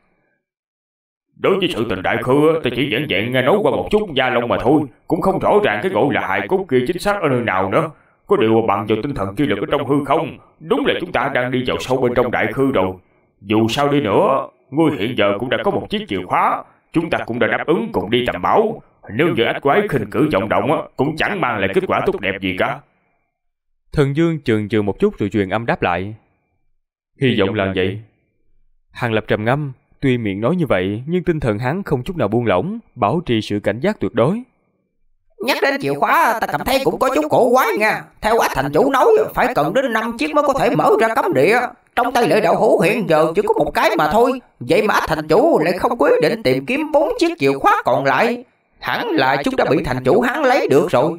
Đối với sự tình đại khư, ta chỉ vẹn vẹn nghe nói qua một chút da lông mà thôi, cũng không rõ ràng cái gọi là hài cốt kia chính xác ở nơi nào nữa. Có điều bằng vào tinh thần chi lực ở trong hư không, đúng là chúng ta đang đi vào sâu bên trong đại khư rồi. Dù sao đi nữa, ngươi hiện giờ cũng đã có một chiếc chìa khóa, chúng ta cũng đã đáp ứng cùng đi tầm bảo. Nếu như Ách Quái khinh cử vọng động, cũng chẳng mang lại kết quả tốt đẹp gì cả. Thần Dương chừng chừ một chút rồi truyền âm đáp lại. Hy vọng là vậy. Hàng Lập trầm ngâm, tuy miệng nói như vậy, nhưng tinh thần hắn không chút nào buông lỏng, bảo trì sự cảnh giác tuyệt đối. Nhắc đến chìa khóa, ta cảm thấy cũng có chút cổ quái nha. Theo Ách thành chủ nói, phải cần đến 5 chiếc mới có thể mở ra cấm địa. Trong tay Lệ Đậu Hũ hiện giờ chỉ có một cái mà thôi. Vậy mà thành chủ lại không quyết định tìm kiếm 4 chiếc chìa khóa còn lại. Hẳn là chúng đã bị thành chủ hắn lấy được rồi.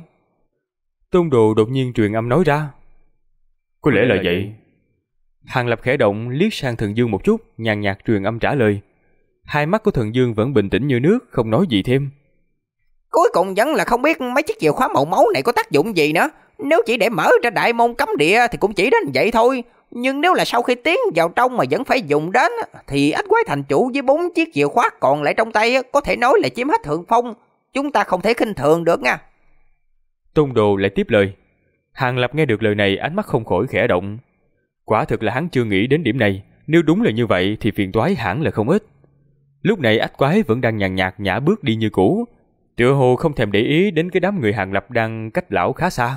Tôn Đồ đột nhiên truyền âm nói ra. Có lẽ là vậy. Hàng Lập khẽ động liếc sang Thần Dương một chút, nhàn nhạt truyền âm trả lời. Hai mắt của Thần Dương vẫn bình tĩnh như nước, không nói gì thêm. Cuối cùng vẫn là không biết mấy chiếc chìa khóa màu máu này có tác dụng gì nữa. Nếu chỉ để mở ra đại môn cấm địa thì cũng chỉ đến vậy thôi. Nhưng nếu là sau khi tiến vào trong mà vẫn phải dùng đến thì ách quái thành chủ với 4 chiếc chìa khóa còn lại trong tay có thể nói là chiếm hết thượng phong. Chúng ta không thể khinh thường được nha. Tôn Đồ lại tiếp lời. Hàng Lập nghe được lời này, ánh mắt không khỏi khẽ động. Quả thực là hắn chưa nghĩ đến điểm này. Nếu đúng là như vậy thì phiền toái hẳn là không ít. Lúc này ách quái vẫn đang nhàn nhạt nhả bước đi như cũ, tựa hồ không thèm để ý đến cái đám người Hàng Lập đang cách lão khá xa.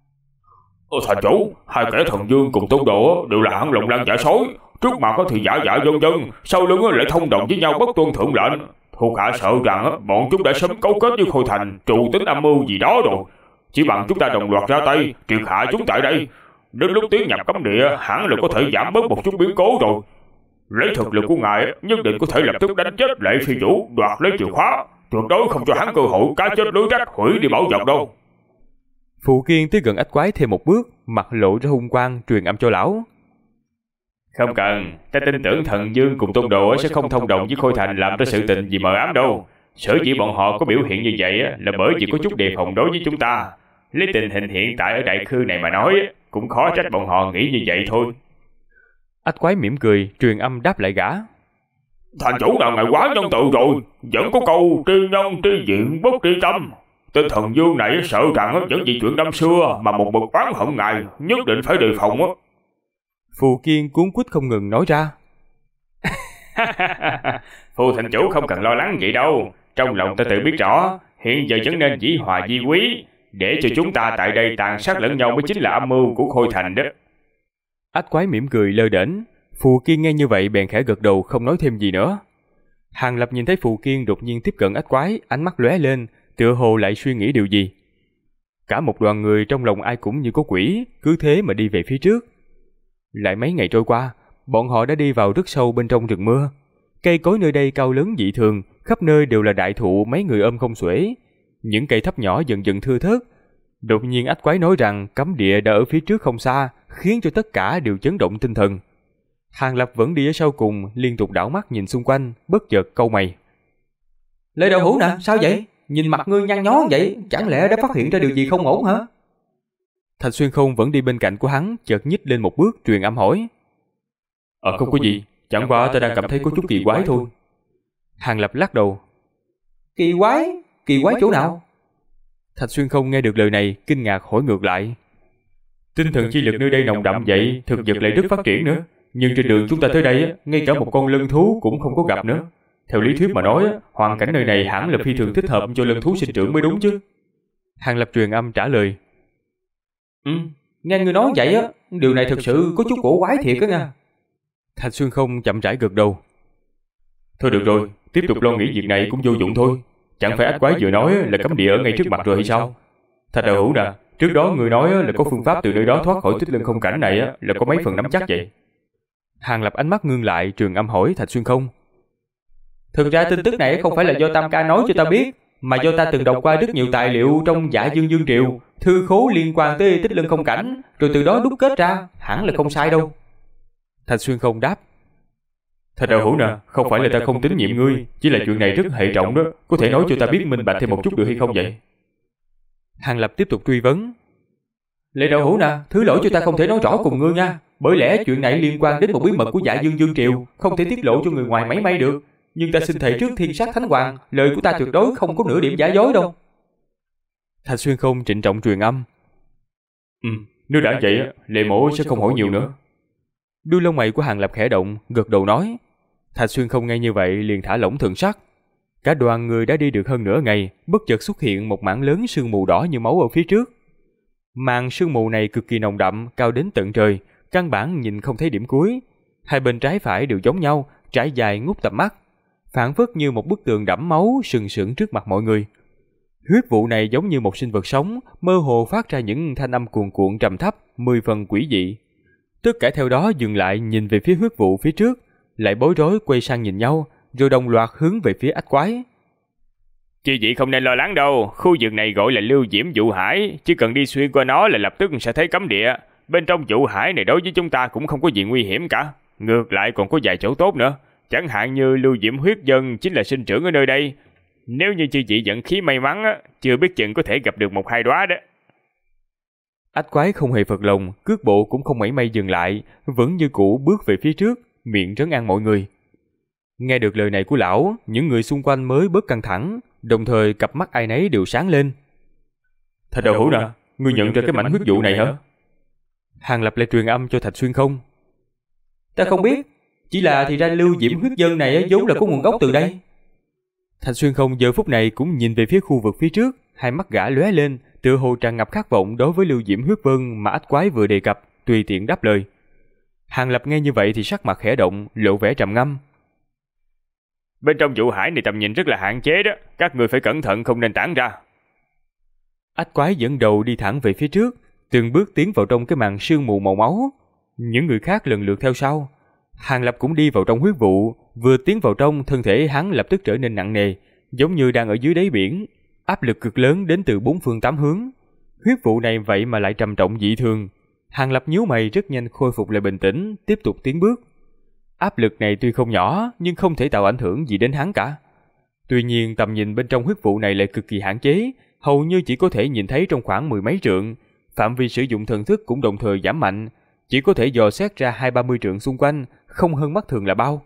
Thành chủ, hai kẻ Thần Dương cùng Tôn Đồ đều là hạng lộng lăng giả sói. Trước mặt thì giả giả vân vân, sau lưng lại thông đồng với nhau bất tuân thượng lệnh. Thuộc hạ sợ rằng bọn chúng đã sớm cấu kết với Khôi Thành, trù tính âm mưu gì đó rồi. Chỉ bằng chúng ta đồng loạt ra tay triệt hạ chúng tại đây, đến lúc tiến nhập cấm địa hẳn là có thể giảm bớt một chút biến cố rồi. Lấy thực lực của ngài nhất định có thể lập tức đánh chết Lệ Phi Vũ, đoạt lấy chìa khóa, tuyệt đối không cho hắn cơ hội cá chết lưới rách hủy đi bảo vật đâu. Phụ Kiên tới gần ách quái thêm một bước, mặt lộ ra hung quang truyền âm cho lão. Không cần, ta tin tưởng Thần Dương cùng Tôn Đồ sẽ không thông đồng với Khôi Thành làm ra sự tình gì mờ ám đâu. Sở dĩ bọn họ có biểu hiện như vậy là bởi vì có chút đề phòng đối với chúng ta. Lấy tình hình hiện tại ở đại khư này mà nói, cũng khó trách bọn họ nghĩ như vậy thôi. Ách quái mỉm cười, truyền âm đáp lại gã. Thành chủ nào ngài quá nhân từ rồi, vẫn có câu tri nhân tri diện bất tri tâm. Tên Thần Dương này sợ rằng vẫn vì chuyện năm xưa mà một bậc oán hận ngài, nhất định phải đề phòng. Phù Kiên cuốn quýt không ngừng nói ra. Phù thành chủ không cần lo lắng vậy đâu. Trong lòng ta tự biết rõ, hiện giờ vẫn nên dĩ hòa vi quý, để cho chúng ta tại đây tàn sát lẫn nhau mới chính là âm mưu của Khôi Thành đó. Ách quái mỉm cười lơ đễnh. Phù Kiên nghe như vậy bèn khẽ gật đầu không nói thêm gì nữa. Hàng Lập nhìn thấy Phù Kiên đột nhiên tiếp cận ách quái, ánh mắt lóe lên, tựa hồ lại suy nghĩ điều gì. Cả một đoàn người trong lòng ai cũng như có quỷ, cứ thế mà đi về phía trước. Lại mấy ngày trôi qua, bọn họ đã đi vào rất sâu bên trong rừng mưa. Cây cối nơi đây cao lớn dị thường, khắp nơi đều là đại thụ mấy người ôm không xuể. Những cây thấp nhỏ dần dần thưa thớt. Đột nhiên ách quái nói rằng cấm địa đã ở phía trước không xa, khiến cho tất cả đều chấn động tinh thần. Hàng Lập vẫn đi ở sau cùng, liên tục đảo mắt nhìn xung quanh, bất chợt cau mày. Lê Đậu Hũ nè, sao vậy? Nhìn mặt ngươi nhăn nhó vậy, chẳng lẽ đã phát hiện ra điều gì không ổn hả? Thạch Xuyên Không vẫn đi bên cạnh của hắn, chợt nhích lên một bước truyền âm hỏi. Không có gì, chẳng qua ta đang cảm thấy có chút kỳ quái thôi. Hàng Lập lắc đầu. Kỳ quái? Kỳ quái chỗ nào? Thạch Xuyên Không nghe được lời này, kinh ngạc hỏi ngược lại. Tinh thần chi lực nơi đây nồng đậm vậy, thực vật lại rất phát triển nữa. Nhưng trên đường chúng ta tới đây, ngay cả một con lân thú cũng không có gặp nữa. Theo lý thuyết mà nói, hoàn cảnh nơi này hẳn là phi thường thích hợp cho lân thú sinh trưởng mới đúng chứ. Hàng Lập truyền âm trả lời. Nghe ngươi nói vậy á, điều này thực sự có chút cổ quái thiệt á nha. Thạch Xuyên Không chậm rãi gật đầu. Thôi được rồi, tiếp tục lo nghĩ việc này cũng vô dụng thôi. Chẳng phải ách quái vừa nói là cấm địa ở ngay trước mặt rồi hay sao? Thạch Đạo Hữu nè, trước đó người nói là có phương pháp từ nơi đó thoát khỏi tích lân không cảnh này là có mấy phần nắm chắc vậy? Hàng Lập ánh mắt ngưng lại, truyền âm hỏi Thạch Xuyên Không. Thực ra tin tức này không phải là do Tam Ca nói cho ta biết, mà do ta từng đọc qua rất nhiều tài liệu trong Dạ Dương Dương Triều, thư khố liên quan tới tích lân không cảnh, rồi từ đó đúc kết ra, hẳn là không sai đâu. Thạch Xuyên Không đáp. Thạch Đạo Hữu nè, không phải là ta không tín nhiệm ngươi, chỉ là chuyện này rất hệ trọng đó, có thể nói cho ta biết minh bạch thêm một chút được hay không vậy? Hàng Lập tiếp tục truy vấn. Lê Đạo Hữu nè, thứ lỗi cho ta không thể nói rõ cùng ngươi nha, bởi lẽ chuyện này liên quan đến một bí mật của Dạ Dương Dương Triều, không thể tiết lộ cho người ngoài mảy may được. Nhưng ta xin thề trước Thiên Sát Thánh Hoàng, lời của ta tuyệt đối không có nửa điểm giả dối đâu. Thạch Xuyên Không trịnh trọng truyền âm. Nếu đã vậy, Lệ Mộ sẽ không hỏi nhiều nữa. Đuôi lông mày của Hàng Lập khẽ động, gật đầu nói. Thạch Xuyên Không nghe như vậy liền thả lỏng thần sắc. Cả đoàn người đã đi được hơn nửa ngày, bất chợt xuất hiện một mảng lớn sương mù đỏ như máu ở phía trước. Màn sương mù này cực kỳ nồng đậm, cao đến tận trời, căn bản nhìn không thấy điểm cuối. Hai bên trái phải đều giống nhau, trải dài ngút tầm mắt, phảng phất như một bức tường đẫm máu sừng sững trước mặt mọi người. Huyết vụ này giống như một sinh vật sống, mơ hồ phát ra những thanh âm cuồn cuộn trầm thấp, 10 phần quỷ dị. Tất cả theo đó dừng lại nhìn về phía huyết vụ phía trước, lại bối rối quay sang nhìn nhau, rồi đồng loạt hướng về phía ách quái. Chị vị không nên lo lắng đâu, khu vực này gọi là lưu diễm dụ hải, chỉ cần đi xuyên qua nó là lập tức sẽ thấy cấm địa. Bên trong dụ hải này đối với chúng ta cũng không có gì nguy hiểm cả, ngược lại còn có vài chỗ tốt nữa. Chẳng hạn như lưu diễm huyết dân chính là sinh trưởng ở nơi đây. Nếu như chị vị vận khí may mắn, chưa biết chừng có thể gặp được 1-2 đóa đó. Ách quái không hề phật lòng, cước bộ cũng không mảy may dừng lại, vẫn như cũ bước về phía trước, miệng trấn an mọi người. Nghe được lời này của lão, những người xung quanh mới bớt căng thẳng, đồng thời cặp mắt ai nấy đều sáng lên. Thạch Đạo Hữu nè, ngươi nhận ra cái mảnh huyết vụ này hả? Hàng Lập lại truyền âm cho Thạch Xuyên Không. Ta không biết, chỉ là thì ra lưu diễm huyết dân này vốn là có nguồn gốc từ đây. Thạch Xuyên Không giờ phút này cũng nhìn về phía khu vực phía trước, hai mắt gã lóe lên, tựa hồ tràn ngập khát vọng đối với lưu diễm huyết vân mà ách quái vừa đề cập, tùy tiện đáp lời. Hàng Lập nghe như vậy thì sắc mặt khẽ động, lộ vẻ trầm ngâm. Bên trong dụ hải này tầm nhìn rất là hạn chế đó, các người phải cẩn thận không nên tản ra. Ách quái dẫn đầu đi thẳng về phía trước, từng bước tiến vào trong cái màn sương mù màu máu. Những người khác lần lượt theo sau. Hàng Lập cũng đi vào trong huyết vụ, vừa tiến vào trong, thân thể hắn lập tức trở nên nặng nề, giống như đang ở dưới đáy biển, áp lực cực lớn đến từ 4 phương 8 hướng. Huyết vụ này vậy mà lại trầm trọng dị thường. Hàng Lập nhíu mày rất nhanh khôi phục lại bình tĩnh, tiếp tục tiến bước. Áp lực này tuy không nhỏ, nhưng không thể tạo ảnh hưởng gì đến hắn cả. Tuy nhiên tầm nhìn bên trong huyết vụ này lại cực kỳ hạn chế, hầu như chỉ có thể nhìn thấy trong khoảng 10 mấy trượng. Phạm vi sử dụng thần thức cũng đồng thời giảm mạnh, chỉ có thể dò xét ra 20-30 trượng xung quanh, không hơn mắt thường là bao.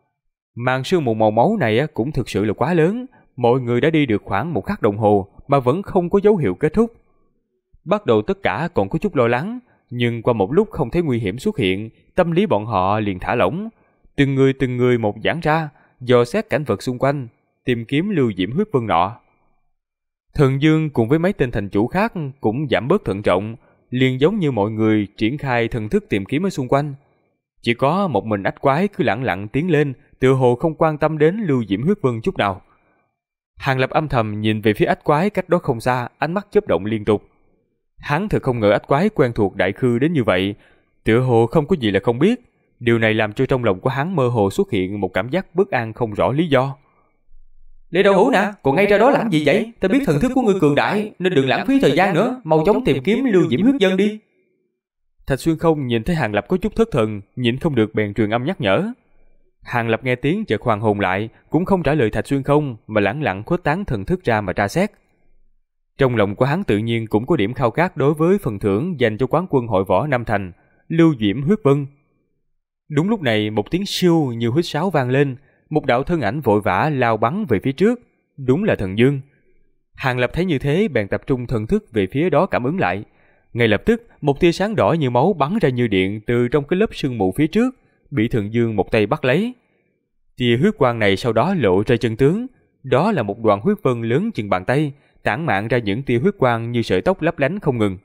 Màn sương mù màu máu này cũng thực sự là quá lớn, mọi người đã đi được khoảng 1 khắc đồng hồ mà vẫn không có dấu hiệu kết thúc. Bắt đầu tất cả còn có chút lo lắng, nhưng qua một lúc không thấy nguy hiểm xuất hiện, tâm lý bọn họ liền thả lỏng. Từng người một giãn ra, dò xét cảnh vật xung quanh, tìm kiếm lưu diễm huyết vân nọ. Thần Dương cùng với mấy tên thành chủ khác cũng giảm bớt thận trọng, liền giống như mọi người triển khai thần thức tìm kiếm ở xung quanh. Chỉ có một mình ách quái cứ lẳng lặng tiến lên, tựa hồ không quan tâm đến lưu diễm huyết vân chút nào. Hàng Lập âm thầm nhìn về phía ách quái cách đó không xa, ánh mắt chớp động liên tục. Hắn thật không ngờ ách quái quen thuộc đại khư đến như vậy, tựa hồ không có gì là không biết. Điều này làm cho trong lòng của hắn mơ hồ xuất hiện một cảm giác bất an không rõ lý do. Lê Đạo Hữu nè, còn ngay ra đó làm gì vậy? Ta biết thần thức của ngươi cường đại, nên đừng lãng phí thời gian nữa, mau chóng tìm kiếm lưu diễm huyết dân đi. Thạch Xuyên Không nhìn thấy Hàng Lập có chút thất thần, nhịn không được bèn truyền âm nhắc nhở. Hàng Lập nghe tiếng chợt hoàn hồn lại, cũng không trả lời Thạch Xuyên Không mà lẳng lặng khuếch tán thần thức ra mà tra xét. Trong lòng của hắn tự nhiên cũng có điểm khao khát đối với phần thưởng dành cho quán quân hội võ Nam Thành, lưu diễm huyết vân. Đúng lúc này một tiếng siêu như huýt sáo vang lên, một đạo thân ảnh vội vã lao bắn về phía trước, đúng là Thần Dương. Hàng Lập thấy như thế bèn tập trung thần thức về phía đó cảm ứng lại. Ngay lập tức, một tia sáng đỏ như máu bắn ra như điện từ trong cái lớp sương mù phía trước, bị Thần Dương một tay bắt lấy. Tia huyết quang này sau đó lộ ra chân tướng, đó là một đoàn huyết vân lớn chừng bàn tay, tản mạn ra những tia huyết quang như sợi tóc lấp lánh không ngừng.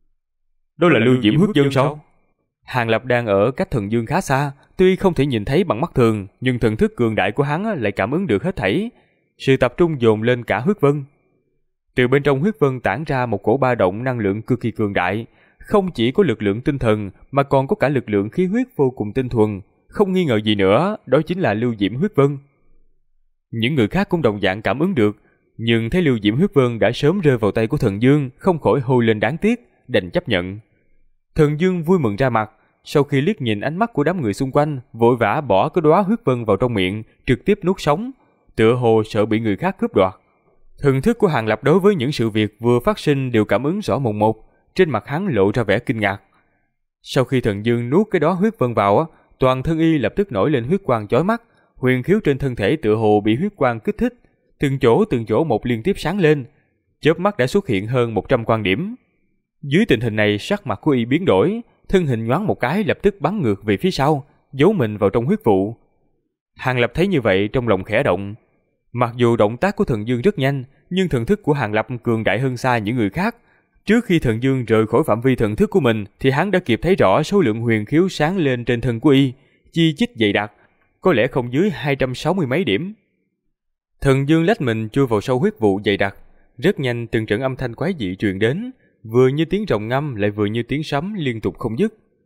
Đó là lưu diễm huyết dân sao? Hàng Lập đang ở cách Thần Dương khá xa, tuy không thể nhìn thấy bằng mắt thường, nhưng thần thức cường đại của hắn lại cảm ứng được hết thảy. Sự tập trung dồn lên cả huyết vân. Từ bên trong huyết vân tản ra một cổ ba động năng lượng cực kỳ cường đại, không chỉ có lực lượng tinh thần mà còn có cả lực lượng khí huyết vô cùng tinh thuần, không nghi ngờ gì nữa, đó chính là lưu diễm huyết vân. Những người khác cũng đồng dạng cảm ứng được, nhưng thấy lưu diễm huyết vân đã sớm rơi vào tay của Thần Dương, không khỏi hô lên đáng tiếc, đành chấp nhận. Thần Dương vui mừng ra mặt, sau khi liếc nhìn ánh mắt của đám người xung quanh, vội vã bỏ cái đóa huyết vân vào trong miệng, trực tiếp nuốt sống, tựa hồ sợ bị người khác cướp đoạt. Thần thức của Hàng Lập đối với những sự việc vừa phát sinh đều cảm ứng rõ mồn một, trên mặt hắn lộ ra vẻ kinh ngạc. Sau khi Thần Dương nuốt cái đóa huyết vân vào, toàn thân y lập tức nổi lên huyết quang chói mắt, huyền khiếu trên thân thể tựa hồ bị huyết quang kích thích, từng chỗ một liên tiếp sáng lên, chớp mắt đã xuất hiện hơn 100 quan điểm. Dưới tình hình này, sắc mặt của y biến đổi, thân hình nhoáng một cái lập tức bắn ngược về phía sau, giấu mình vào trong huyết vụ. Hàng Lập thấy như vậy trong lòng khẽ động. Mặc dù động tác của Thần Dương rất nhanh, nhưng thần thức của Hàng Lập cường đại hơn xa những người khác. Trước khi Thần Dương rời khỏi phạm vi thần thức của mình, thì hắn đã kịp thấy rõ số lượng huyền khiếu sáng lên trên thân của y, chi chít dày đặc, có lẽ không dưới 260 mấy điểm. Thần Dương lách mình chui vào sâu huyết vụ dày đặc, rất nhanh từng trận âm thanh quái dị truyền đến, vừa như tiếng rồng ngâm lại vừa như tiếng sấm liên tục không dứt.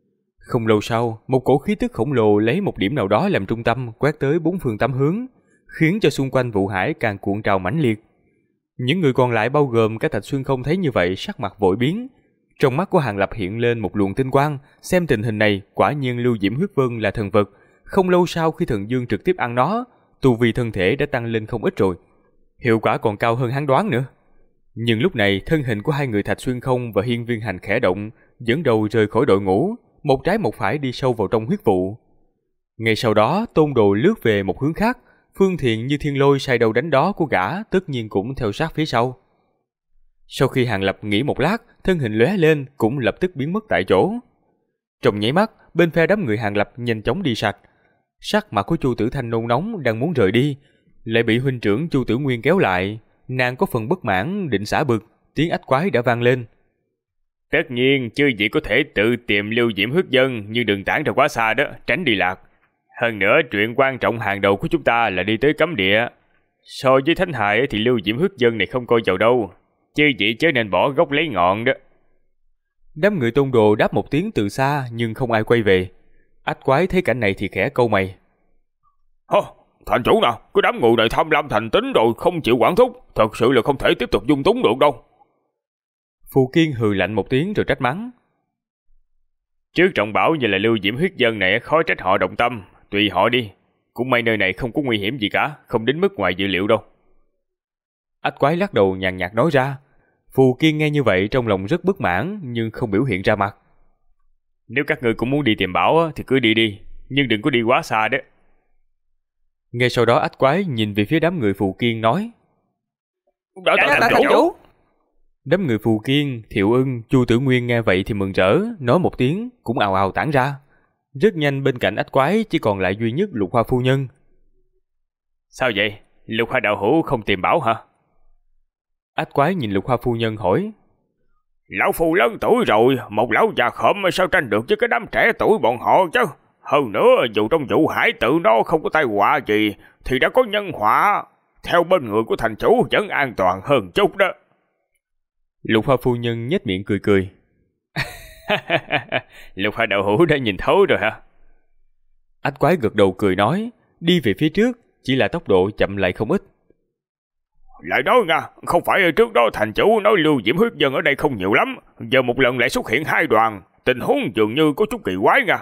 Không lâu sau, một cổ khí tức khổng lồ lấy một điểm nào đó làm trung tâm quét tới bốn phương tám hướng, khiến cho xung quanh vụ hải càng cuộn trào mãnh liệt. Những người còn lại bao gồm cả Thạch Xuyên không thấy như vậy sắc mặt vội biến. Trong mắt của Hàng Lập hiện lên một luồng tinh quang, xem tình hình này quả nhiên Lưu Diễm Huyết Vân là thần vật. Không lâu sau khi thần dương trực tiếp ăn nó, tu vi thân thể đã tăng lên không ít rồi. Hiệu quả còn cao hơn hắn đoán nữa. Nhưng lúc này thân hình của hai người Thạch Xuyên Không và Hiên Viên Hành khẽ động, dẫn đầu rời khỏi đội ngũ, một trái một phải đi sâu vào trong huyết vụ. Ngay sau đó Tôn Đồ lướt về một hướng khác, Phương Thiện như thiên lôi sai đầu đánh đó của gã tất nhiên cũng theo sát phía sau. Sau khi Hàng Lập nghĩ một lát, thân hình lóe lên cũng lập tức biến mất tại chỗ. Trong nháy mắt, bên phe đám người Hàng Lập nhanh chóng đi sạch. Sắc mặt của Chu Tử Thanh nôn nóng đang muốn rời đi, lại bị huynh trưởng Chu Tử Nguyên kéo lại. Nàng có phần bất mãn định xả bực, tiếng ách quái đã vang lên. Tất nhiên, chư vị có thể tự tìm Lưu Diễm Huyết Dân, nhưng đừng tản ra quá xa đó, tránh đi lạc. Hơn nữa, chuyện quan trọng hàng đầu của chúng ta là đi tới cấm địa. So với Thánh Hải thì Lưu Diễm Huyết Dân này không coi vào đâu. Chư vị chớ nên bỏ gốc lấy ngọn đó. Đám người Tôn Đồ đáp một tiếng từ xa nhưng không ai quay về. Ách quái thấy cảnh này thì khẽ câu mày. Thành chủ nào, cái đám người này tham lam thành tính rồi không chịu quản thúc, thật sự là không thể tiếp tục dung túng được đâu. Phù Kiên hừ lạnh một tiếng rồi trách mắng. Trước trọng bảo như là Lưu Diễm Huyết Dân này khó trách họ động tâm, tùy họ đi. Cũng may nơi này không có nguy hiểm gì cả, không đến mức ngoài dự liệu đâu. Ách quái lắc đầu nhàn nhạt nói ra. Phù Kiên nghe như vậy trong lòng rất bất mãn nhưng không biểu hiện ra mặt. Nếu các ngươi cũng muốn đi tìm bảo thì cứ đi đi, nhưng đừng có đi quá xa đấy. Ngay sau đó ách quái nhìn về phía đám người Phù Kiên nói. Đã thành chủ. Đám người Phù Kiên, Thiệu Ưng, Chu Tử Nguyên nghe vậy thì mừng rỡ, nói một tiếng cũng ào ào tản ra. Rất nhanh bên cạnh ách quái chỉ còn lại duy nhất Lục Hoa phu nhân. Sao vậy? Lục Hoa đạo hữu không tìm bảo hả? Ách quái nhìn Lục Hoa phu nhân hỏi. Lão phu lớn tuổi rồi, một lão già khom sao tranh được với cái đám trẻ tuổi bọn họ chứ? Hơn nữa, dù trong vụ hải tự nó không có tai họa gì, thì đã có nhân họa. Theo bên người của thành chủ vẫn an toàn hơn chút đó. Lục Hoa phu nhân nhếch miệng cười cười. Lục Hoa đạo hữu đã nhìn thấu rồi hả? Ách quái gật đầu cười nói, đi về phía trước, chỉ là tốc độ chậm lại không ít. Lại nói nha, không phải trước đó thành chủ nói Lưu Diễm Huyết Dân ở đây không nhiều lắm, giờ một lần lại xuất hiện hai đoàn, tình huống dường như có chút kỳ quái nha.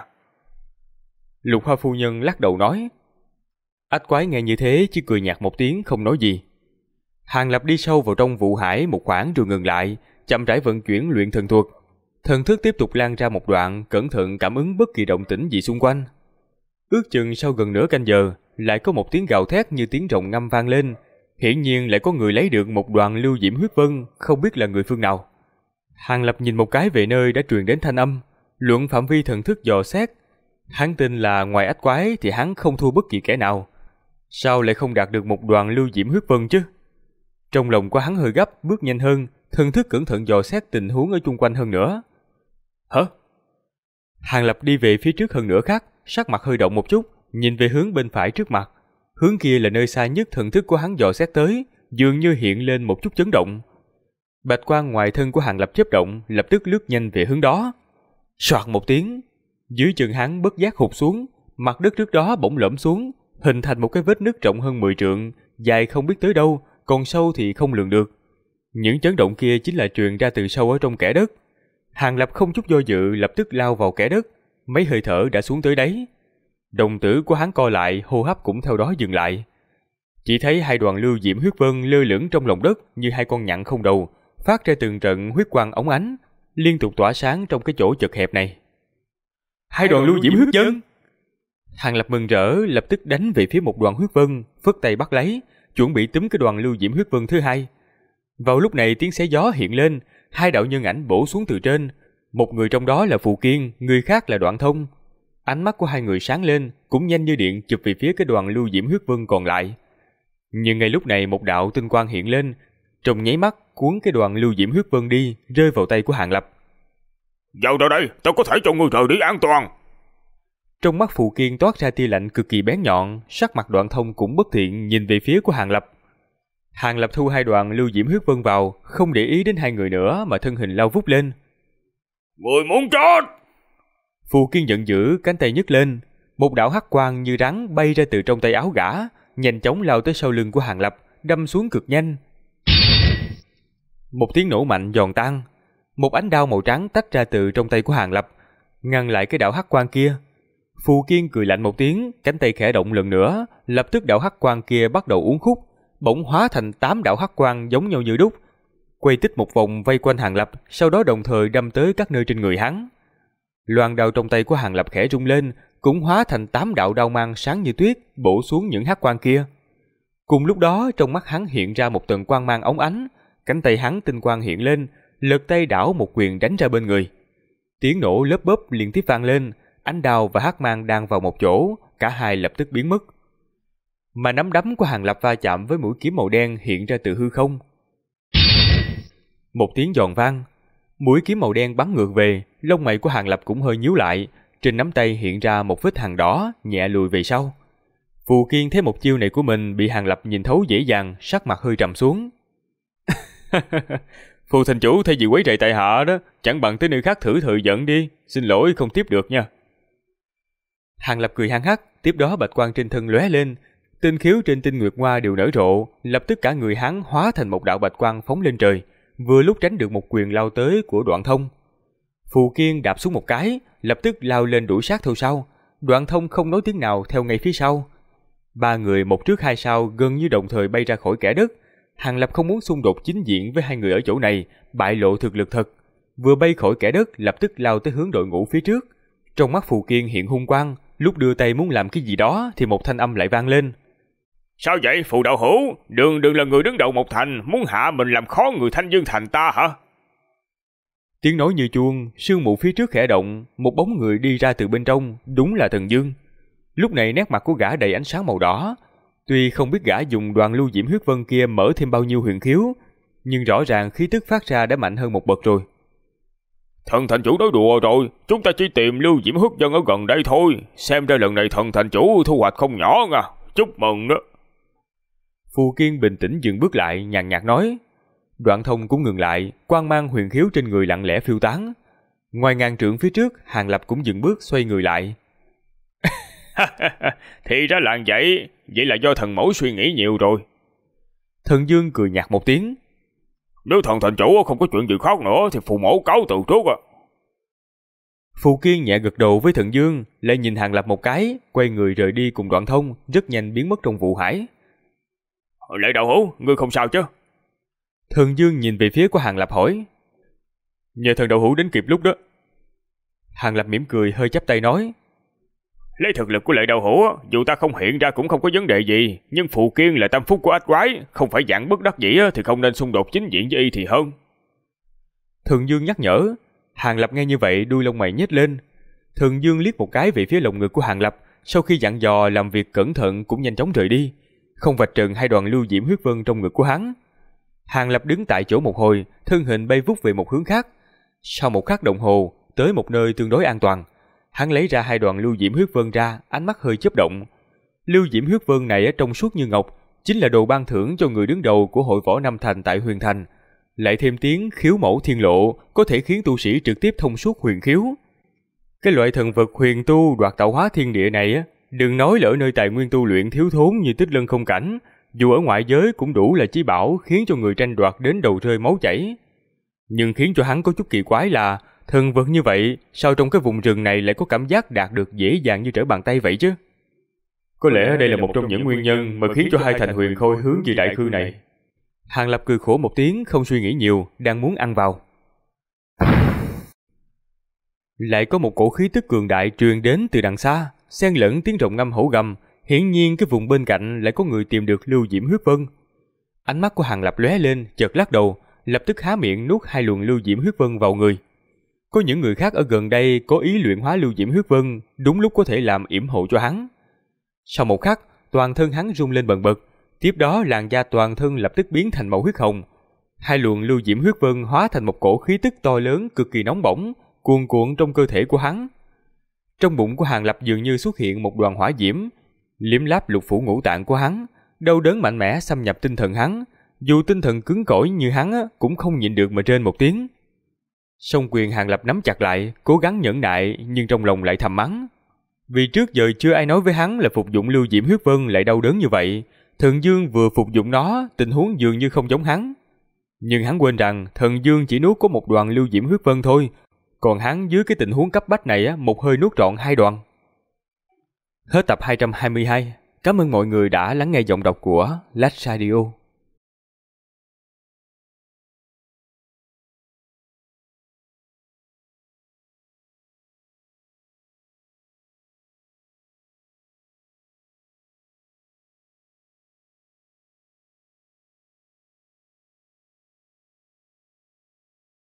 Lục Hoa phu nhân lắc đầu nói. Ách quái nghe như thế chỉ cười nhạt một tiếng không nói gì. Hàng Lập đi sâu vào trong vụ hải một khoảng rồi ngừng lại, chậm rãi vận chuyển luyện thần thuật. Thần thức tiếp tục lan ra một đoạn, cẩn thận cảm ứng bất kỳ động tĩnh gì xung quanh. Ước chừng sau gần nửa canh giờ, lại có một tiếng gào thét như tiếng rồng ngâm vang lên. Hiển nhiên lại có người lấy được một đoàn Lưu Diễm Huyết Vân, không biết là người phương nào. Hàng Lập nhìn một cái về nơi đã truyền đến thanh âm, luận phạm vi thần thức dò xét. Hắn tin là ngoài ách quái thì hắn không thua bất kỳ kẻ nào. Sao lại không đạt được một đoàn Lưu Diễm Huyết Vân chứ? Trong lòng của hắn hơi gấp, bước nhanh hơn, thần thức cẩn thận dò xét tình huống ở chung quanh hơn nữa. Hả? Hàng Lập đi về phía trước hơn nữa khác, sắc mặt hơi động một chút, nhìn về hướng bên phải trước mặt. Hướng kia là nơi xa nhất thần thức của hắn dò xét tới, dường như hiện lên một chút chấn động. Bạch quang ngoài thân của Hàng Lập chớp động, lập tức lướt nhanh về hướng đó. Soạt một tiếng, dưới chân hắn bất giác hụt xuống, mặt đất trước đó bỗng lõm xuống, hình thành một cái vết nứt rộng hơn 10 trượng, dài không biết tới đâu, còn sâu thì không lường được. Những chấn động kia chính là truyền ra từ sâu ở trong kẽ đất. Hàng Lập không chút do dự lập tức lao vào kẽ đất, mấy hơi thở đã xuống tới đáy. Đồng tử của hắn co lại, hô hấp cũng theo đó dừng lại. Chỉ thấy hai đoàn Lưu Diễm Huyết Vân lơ lửng trong lòng đất như hai con nhặng không đầu, phát ra từng trận huyết quang óng ánh, liên tục tỏa sáng trong cái chỗ chật hẹp này. Hai đoàn Lưu Diễm Huyết Vân! Hàng Lập mừng rỡ lập tức đánh về phía một đoàn huyết vân, phất tay bắt lấy, chuẩn bị túm cái đoàn Lưu Diễm Huyết Vân thứ hai. Vào lúc này tiếng xé gió hiện lên, hai đạo nhân ảnh bổ xuống từ trên, một người trong đó là Phù Kiên, người khác là Đoạn Thông. Ánh mắt của hai người sáng lên, cũng nhanh như điện chụp về phía cái đoàn Lưu Diễm Huyết Vân còn lại. Nhưng ngay lúc này một đạo tinh quang hiện lên, trong nháy mắt cuốn cái đoàn Lưu Diễm Huyết Vân đi, rơi vào tay của Hàng Lập. Vào ra đây, tao có thể cho ngươi rời đi an toàn. Trong mắt Phù Kiên toát ra tia lạnh cực kỳ bén nhọn, sắc mặt Đoạn Thông cũng bất thiện nhìn về phía của Hàng Lập. Hàng Lập thu hai đoàn Lưu Diễm Huyết Vân vào, không để ý đến hai người nữa mà thân hình lao vút lên. Người muốn chết! Phù Kiên giận dữ, cánh tay nhấc lên, một đạo hắc quang như rắn bay ra từ trong tay áo gã, nhanh chóng lao tới sau lưng của Hàng Lập, đâm xuống cực nhanh. Một tiếng nổ mạnh giòn tan, một ánh đao màu trắng tách ra từ trong tay của Hàng Lập, ngăn lại cái đạo hắc quang kia. Phù Kiên cười lạnh một tiếng, cánh tay khẽ động lần nữa, lập tức đạo hắc quang kia bắt đầu uốn khúc, bỗng hóa thành 8 đạo hắc quang giống nhau như đúc, quay tích một vòng vây quanh Hàng Lập, sau đó đồng thời đâm tới các nơi trên người hắn. Loan đao trong tay của Hàng Lập khẽ rung lên, cũng hóa thành 8 đạo đao mang sáng như tuyết, bổ xuống những hắc quang kia. Cùng lúc đó, trong mắt hắn hiện ra một tầng quang mang óng ánh, cánh tay hắn tinh quang hiện lên, lật tay đảo một quyền đánh ra bên người. Tiếng nổ lốp bốp liên tiếp vang lên, ánh đao và hắc mang đang vào một chỗ, cả hai lập tức biến mất. Mà nắm đấm của Hàng Lập va chạm với mũi kiếm màu đen hiện ra từ hư không. Một tiếng giòn vang, mũi kiếm màu đen bắn ngược về, lông mày của Hàng Lập cũng hơi nhíu lại, trên nắm tay hiện ra một vết hằn đỏ, nhẹ lùi về sau. Phù Kiên thấy một chiêu này của mình bị Hàng Lập nhìn thấu dễ dàng, sắc mặt hơi trầm xuống. Phù thành chủ thay vì quấy rầy tại hạ đó, chẳng bằng tới nơi khác thử thời giận đi, xin lỗi không tiếp được nha. Hàng Lập cười hăng hắc, tiếp đó bạch quang trên thân lóe lên, tinh khiếu trên tinh nguyệt hoa đều nở rộ, lập tức cả người hắn hóa thành một đạo bạch quang phóng lên trời, vừa lúc tránh được một quyền lao tới của Đoạn Thông. Phù Kiên đạp xuống một cái, lập tức lao lên đuổi sát theo sau. Đoạn Thông không nói tiếng nào theo ngay phía sau. Ba người một trước hai sau gần như đồng thời bay ra khỏi kẽ đất. Hàng Lập không muốn xung đột chính diện với hai người ở chỗ này, bại lộ thực lực thật. Vừa bay khỏi kẽ đất, lập tức lao tới hướng đội ngũ phía trước. Trong mắt Phù Kiên hiện hung quang, lúc đưa tay muốn làm cái gì đó thì một thanh âm lại vang lên. Sao vậy Phù đạo hữu? Đừng là người đứng đầu một thành, muốn hạ mình làm khó người Thanh Dương thành ta hả? Tiếng nói như chuông, sương mù phía trước khẽ động, một bóng người đi ra từ bên trong, đúng là Thần Dương. Lúc này nét mặt của gã đầy ánh sáng màu đỏ. Tuy không biết gã dùng đoàn lưu diễm huyết vân kia mở thêm bao nhiêu huyền khiếu, nhưng rõ ràng khí tức phát ra đã mạnh hơn một bậc rồi. Thần thành chủ nói đùa rồi, chúng ta chỉ tìm lưu diễm huyết vân ở gần đây thôi. Xem ra lần này thần thành chủ thu hoạch không nhỏ nha, chúc mừng đó. Phù Kiên bình tĩnh dừng bước lại, nhàn nhạt nói. Đoạn Thông cũng ngừng lại, quang mang huyền khiếu trên người lặng lẽ phiêu tán. Ngoài ngàn trượng phía trước, Hàng Lập cũng dừng bước xoay người lại. Thì ra là vậy, vậy là do thần mẫu suy nghĩ nhiều rồi. Thần Dương cười nhạt một tiếng. Nếu thần thành chủ không có chuyện gì khác nữa thì phù mẫu cáo từ trước à. Phù Kiên nhẹ gật đầu với Thần Dương, lại nhìn Hàng Lập một cái, quay người rời đi cùng Đoạn Thông, rất nhanh biến mất trong vụ hải. Lệ đạo hữu, ngươi không sao chứ? Thần Dương nhìn về phía của Hàng Lập hỏi. Nhờ thần đạo hữu đến kịp lúc đó. Hàng Lập mỉm cười hơi chắp tay nói. Lấy thực lực của Lệ đạo hữu, dù ta không hiện ra cũng không có vấn đề gì, nhưng Phù Kiên là tâm phúc của ách quái, không phải dạng bất đắc dĩ thì không nên xung đột chính diện với y thì hơn. Thần Dương nhắc nhở. Hàng Lập nghe như vậy đuôi lông mày nhếch lên. Thần Dương liếc một cái về phía lồng ngực của Hàng Lập, sau khi dặn dò làm việc cẩn thận cũng nhanh chóng rời đi, không vạch trần hai đoàn lưu diễm huyết vân trong ngực của hắn. Hàng Lập đứng tại chỗ một hồi, thân hình bay vút về một hướng khác. Sau một khắc đồng hồ, tới một nơi tương đối an toàn, hắn lấy ra hai đoàn lưu diễm huyết vân ra, ánh mắt hơi chớp động. Lưu diễm huyết vân này ở trong suốt như ngọc, chính là đồ ban thưởng cho người đứng đầu của hội võ Nam Thành tại Huyền Thành. Lại thêm tiếng khiếu mẫu thiên lộ, có thể khiến tu sĩ trực tiếp thông suốt huyền khiếu. Cái loại thần vật huyền tu đoạt tạo hóa thiên địa này, đừng nói là ở nơi tài nguyên tu luyện thiếu thốn như Tích Lân Không Cảnh, dù ở ngoại giới cũng đủ là chí bảo khiến cho người tranh đoạt đến đầu rơi máu chảy. Nhưng khiến cho hắn có chút kỳ quái là thần vật như vậy, sao trong cái vùng rừng này lại có cảm giác đạt được dễ dàng như trở bàn tay vậy chứ? Có lẽ đây là một trong những nguyên nhân mà khiến cho hai thành huyền khôi hướng về đại khư này. Hàng Lập cười khổ một tiếng, không suy nghĩ nhiều, đang muốn ăn vào. Lại có một cổ khí tức cường đại truyền đến từ đằng xa, xen lẫn tiếng rồng ngâm hổ gầm. Hiển nhiên cái vùng bên cạnh lại có người tìm được lưu diễm huyết vân. Ánh mắt của Hàng Lập lóe lên, chợt lắc đầu, lập tức há miệng nuốt hai luồng lưu diễm huyết vân vào người. Có những người khác ở gần đây có ý luyện hóa lưu diễm huyết vân, đúng lúc có thể làm yểm hộ cho hắn. Sau một khắc, toàn thân hắn rung lên bần bật, tiếp đó làn da toàn thân lập tức biến thành màu huyết hồng. Hai luồng lưu diễm huyết vân hóa thành một cổ khí tức to lớn cực kỳ nóng bỏng, cuồn cuộn trong cơ thể của hắn. Trong bụng của Hàng Lập dường như xuất hiện một đoàn hỏa diễm, liếm láp lục phủ ngũ tạng của hắn, đau đớn mạnh mẽ xâm nhập tinh thần hắn, dù tinh thần cứng cỏi như hắn cũng không nhịn được mà rên một tiếng. Song quyền Hàng Lập nắm chặt lại, cố gắng nhẫn nại nhưng trong lòng lại thầm mắng. Vì trước giờ chưa ai nói với hắn là phục dụng lưu diễm huyết vân lại đau đớn như vậy. Thần Dương vừa phục dụng nó, tình huống dường như không giống hắn. Nhưng hắn quên rằng Thần Dương chỉ nuốt có một đoàn lưu diễm huyết vân thôi, còn hắn dưới cái tình huống cấp bách này một hơi nuốt trọn 2 đoàn. Hết tập 222. Cảm ơn mọi người đã lắng nghe giọng đọc của Lách Radio.